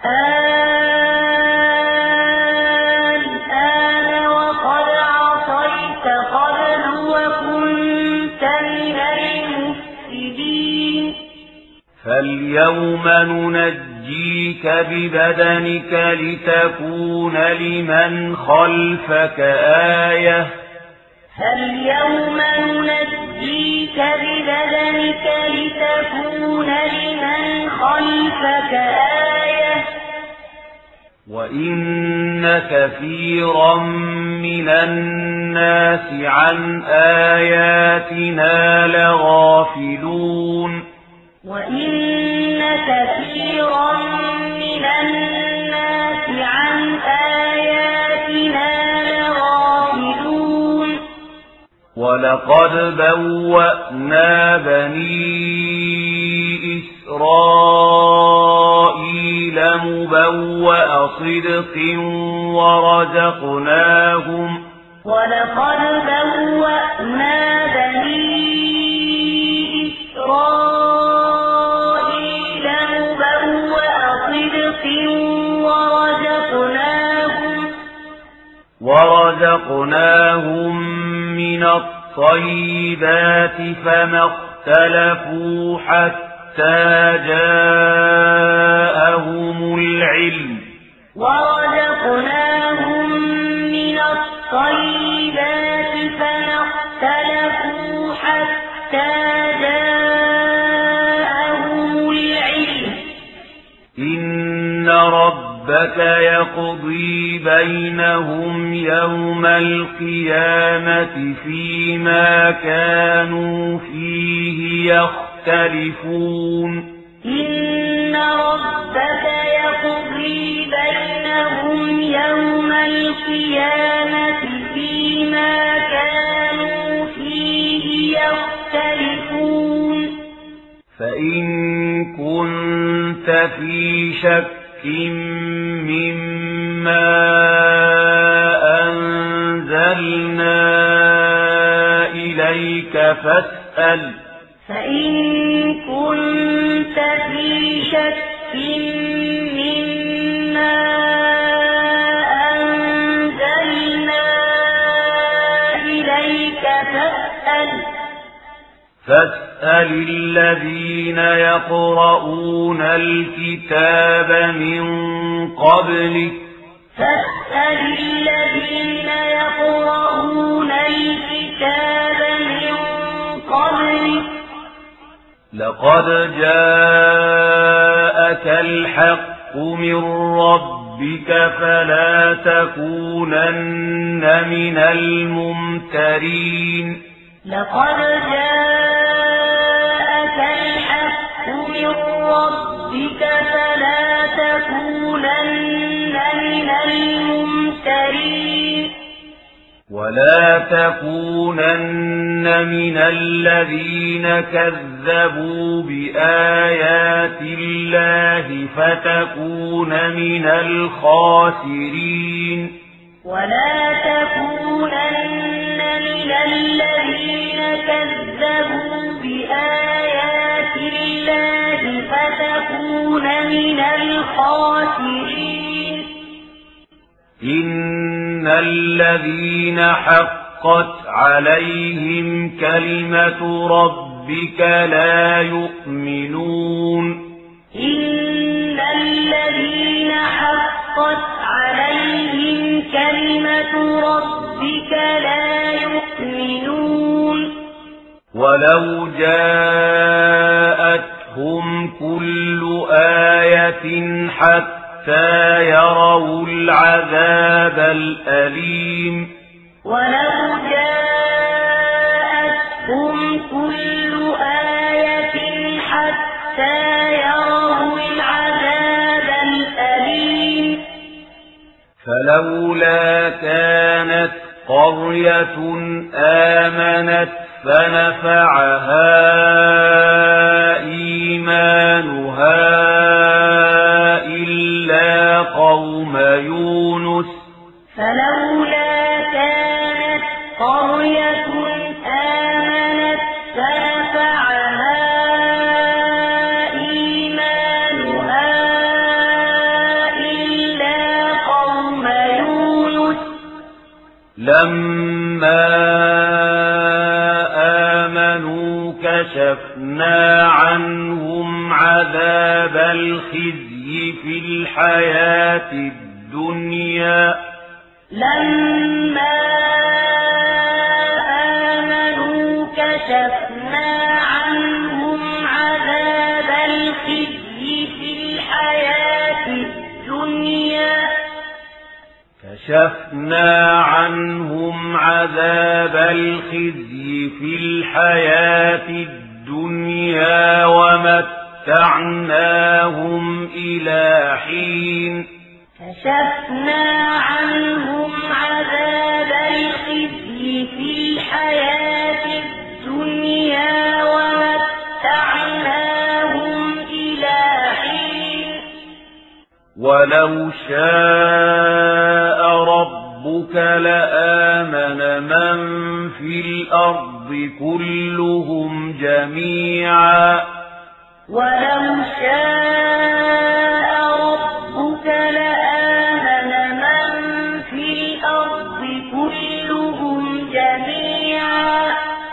الآن وقد عصيت قبل وكنت من المفسدين فاليوم ننجيك ببدنك لتكون لمن خلفك آية فاليوم ننجيك ببدنك لتكون لمن خلفك آية وإن كثيرا من الناس عن آياتنا لغافلون وإن كثيرا من الناس عن آياتنا لغافلون ولقد بوأنا بني إسرائيل مبوأ صدق ورزقناهم ولقد بوأنا بني إسرائيل مبوأ صدق ورزقناهم ورزقناهم من الطيبات فما اختلفوا حتى جاءهم العلم ورزقناهم من الطيبات فما اختلفوا حتى جاءهم العلم إن ربك يقضي بينهم يوم القيامة فيما كانوا فيه يختلفون إن ربك يقضي بينهم يوم القيامة فيما كانوا فيه يختلفون فإن كنت في شك مما أنزلنا إليك فاسأل فإن كنت في شك مما أنزلنا إليك فاسأل فاسأل الذين يقرؤون الكتاب من قبلك فاسأل الذين يقرؤون الكتاب من قبلك لقد جاءك الحق من ربك فلا تكونن من الممترين لقد جاءك الحق من ربك فلا تكونن من الممترين ولا تكونن من الذين كذبوا بآيات الله فتكون من الخاسرين ولا تكونن من الذين كذبوا بآيات الله فتكون من الخاسرين إن الذين حقت عليهم كلمة ربك لا يؤمنون إن الذين حقت عليهم كلمة ربك لا يؤمنون ولو جاءتهم كل آية حتى يروا العذاب الأليم ولو جاءتهم كل آية حتى يروا العذاب الأليم فلولا كانت قرية آمنت فنفعها إيمانها إلا قوم يونس فلولا كانت قرية آمنت كشفنا عنهم عذاب الخزي في الحياة الدنيا لما آمنوا كشفنا عنهم عذاب الخزي في الحياة الدنيا كشفنا عنهم عذاب الخزي في الحياة الدنيا ومتعناهم إلى حين كشفنا عنهم عذاب الخزي في الحياة الدنيا ومتعناهم إلى حين ولو شاء ربك لآمن من في الأرض كلهم جميعا ولو شاء ربك لآمن من في الأرض كلهم جميعا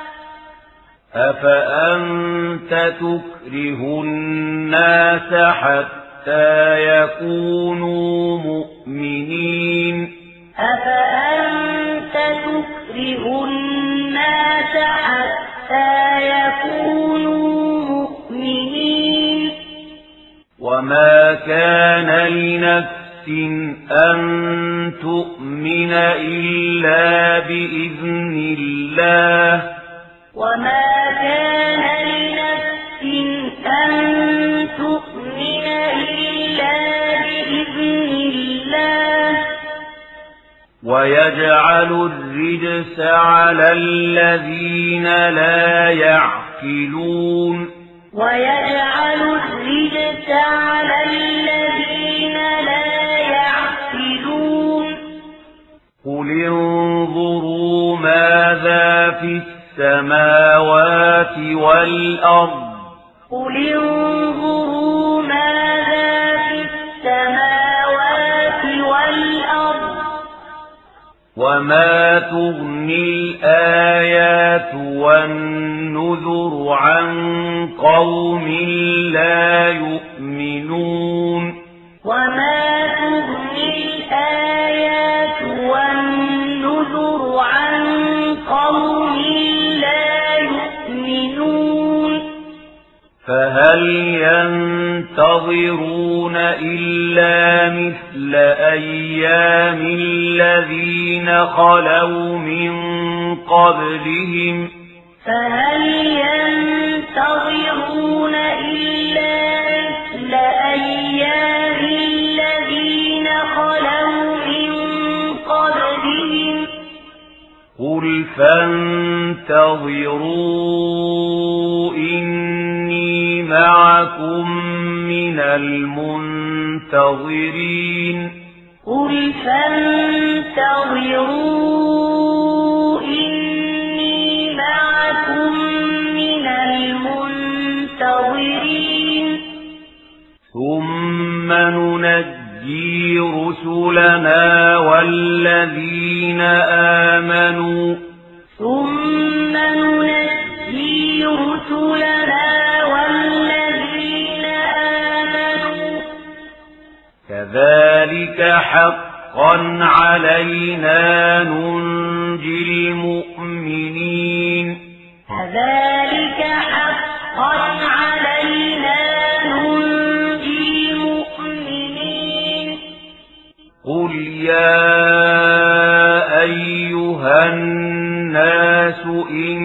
أفأنت تكره الناس حتى يكونوا مؤمنين أفأنت تكره الناس حتى يكونوا مؤمنين وما كان لنفس أن تؤمن إلا بإذن الله وما كان لنفس أن تؤمن إلا بإذن الله ويجعل الرجس على الذين لا يعقلون ويجعل الرجس على الذين لا يعقلون قل انظروا ماذا في السماوات والأرض قل انظروا ماذا في السماوات والأرض وما تغني الآيات والنذر عن قوم لا يؤمنون وما تغني الآيات والنذر عن قوم لا يؤمنون فهل ينتظرون إلا مثل أيام الذين خلوا من قبلهم فهل ينتظرون إلا مثل أيام الذين خلوا من قبلهم قل فانتظروا إني معكم من المنتظرين قل فانتظروا إني معكم من المنتظرين ثم ننجي رسلنا والذين آمنوا ثم ننجي رسلنا والذين آمنوا كذلك حقا علينا ننجي المؤمنين كذلك حقا علينا ننجي المؤمنين قل يا أيها الناس إن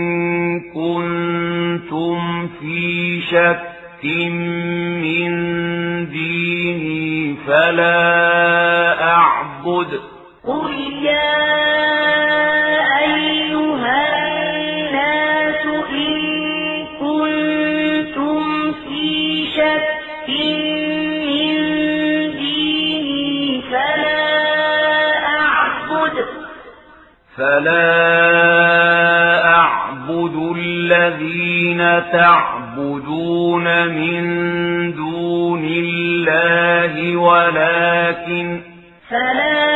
كنتم في شك من ديني فلا أعبد قل يا أيها الناس إن كنتم في شك من ديني فلا أعبد فلا أعبد الذين تعبدون من دون الله ولكن فلا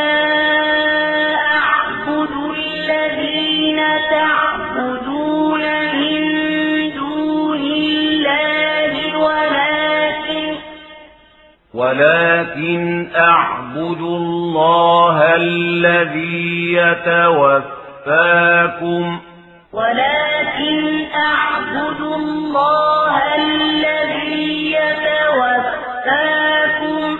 أعبد الذين تعبدون من دون ولكن أعبد الله الذي يتوفاكم ولكن أعبد الله الذي يتوفاكم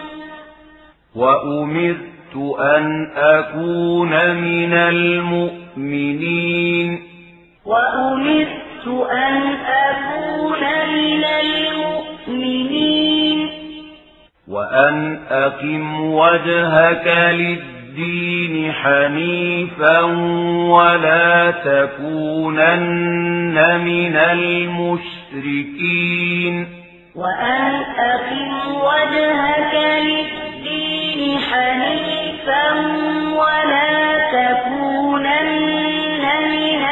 وأمرت أن أكون من المؤمنين وأمرت أن أكون من المؤمنين وأن أقم وجهك للدين حنيفا ولا تكونن من المشركين وأن أقم وجهك للدين حنيفا ولا تكونن من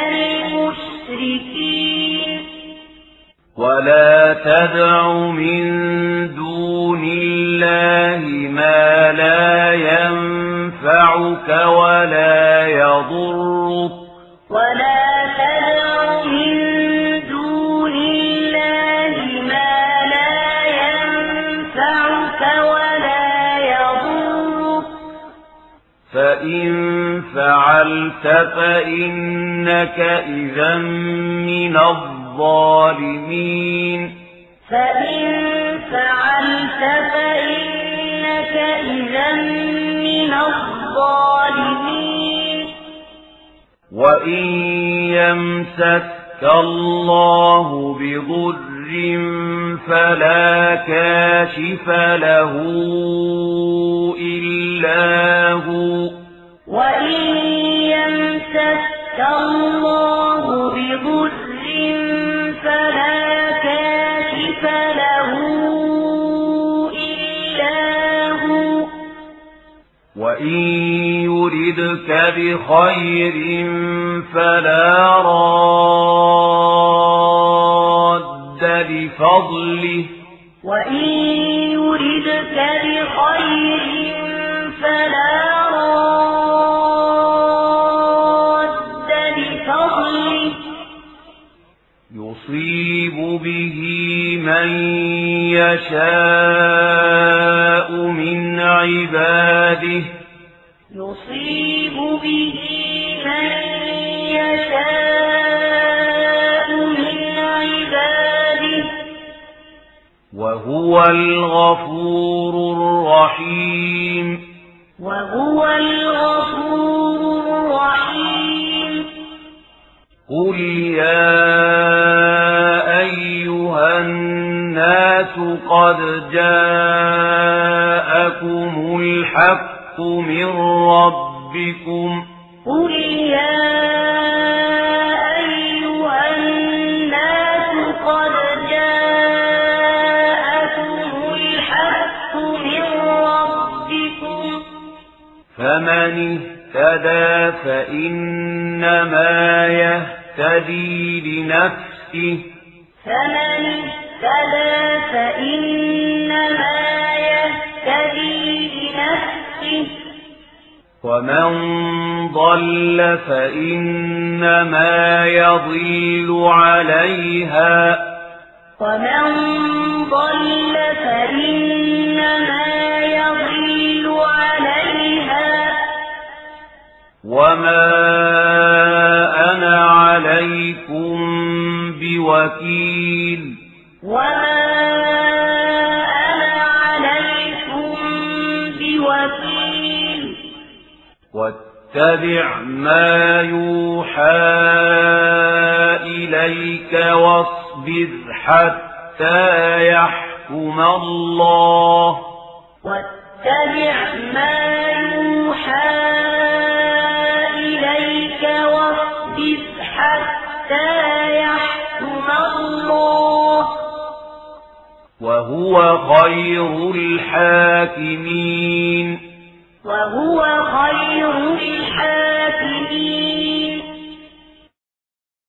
المشركين ولا تدع من دون الله ما لا ينفعك ولا يضرك ولا تدع من دون الله ما لا ينفعك ولا يضرك فإن فعلت فإنك إذا من الظالمين فإن فعلت فإنك إذا من الظالمين وإن يمسك الله بضر فلا كاشف له إلا هو وإن يمسك الله بضر فلا كاشف له إلا هو وإن يردك بخير فلا راد لفضله وإن يردك بخير فلا راد لفضله يصيب به من يشاء من عباده يصيب به من يشاء من عباده وهو الغفور الرحيم وهو الغفور الرحيم قل يا أيها الناس قد جاءكم الحق من ربكم قل يا أيها الناس قد جاءكم الحق من ربكم فمن اهتدى فإنما يهتدي لنفسه فمن اهتدى فإنما يهتدي لنفسه ومن ضل فإنما يضل عليها ومن ضل فإنما يضل عليها وما أنا عليكم بوكيل وما أنا عليكم بوكيل واتبع ما يوحى إليك واصبر حتى يحكم الله واتبع ما يوحى إليك واصبر حتى يحكم الله وهو خير الحاكمين وهو خير الحاكمين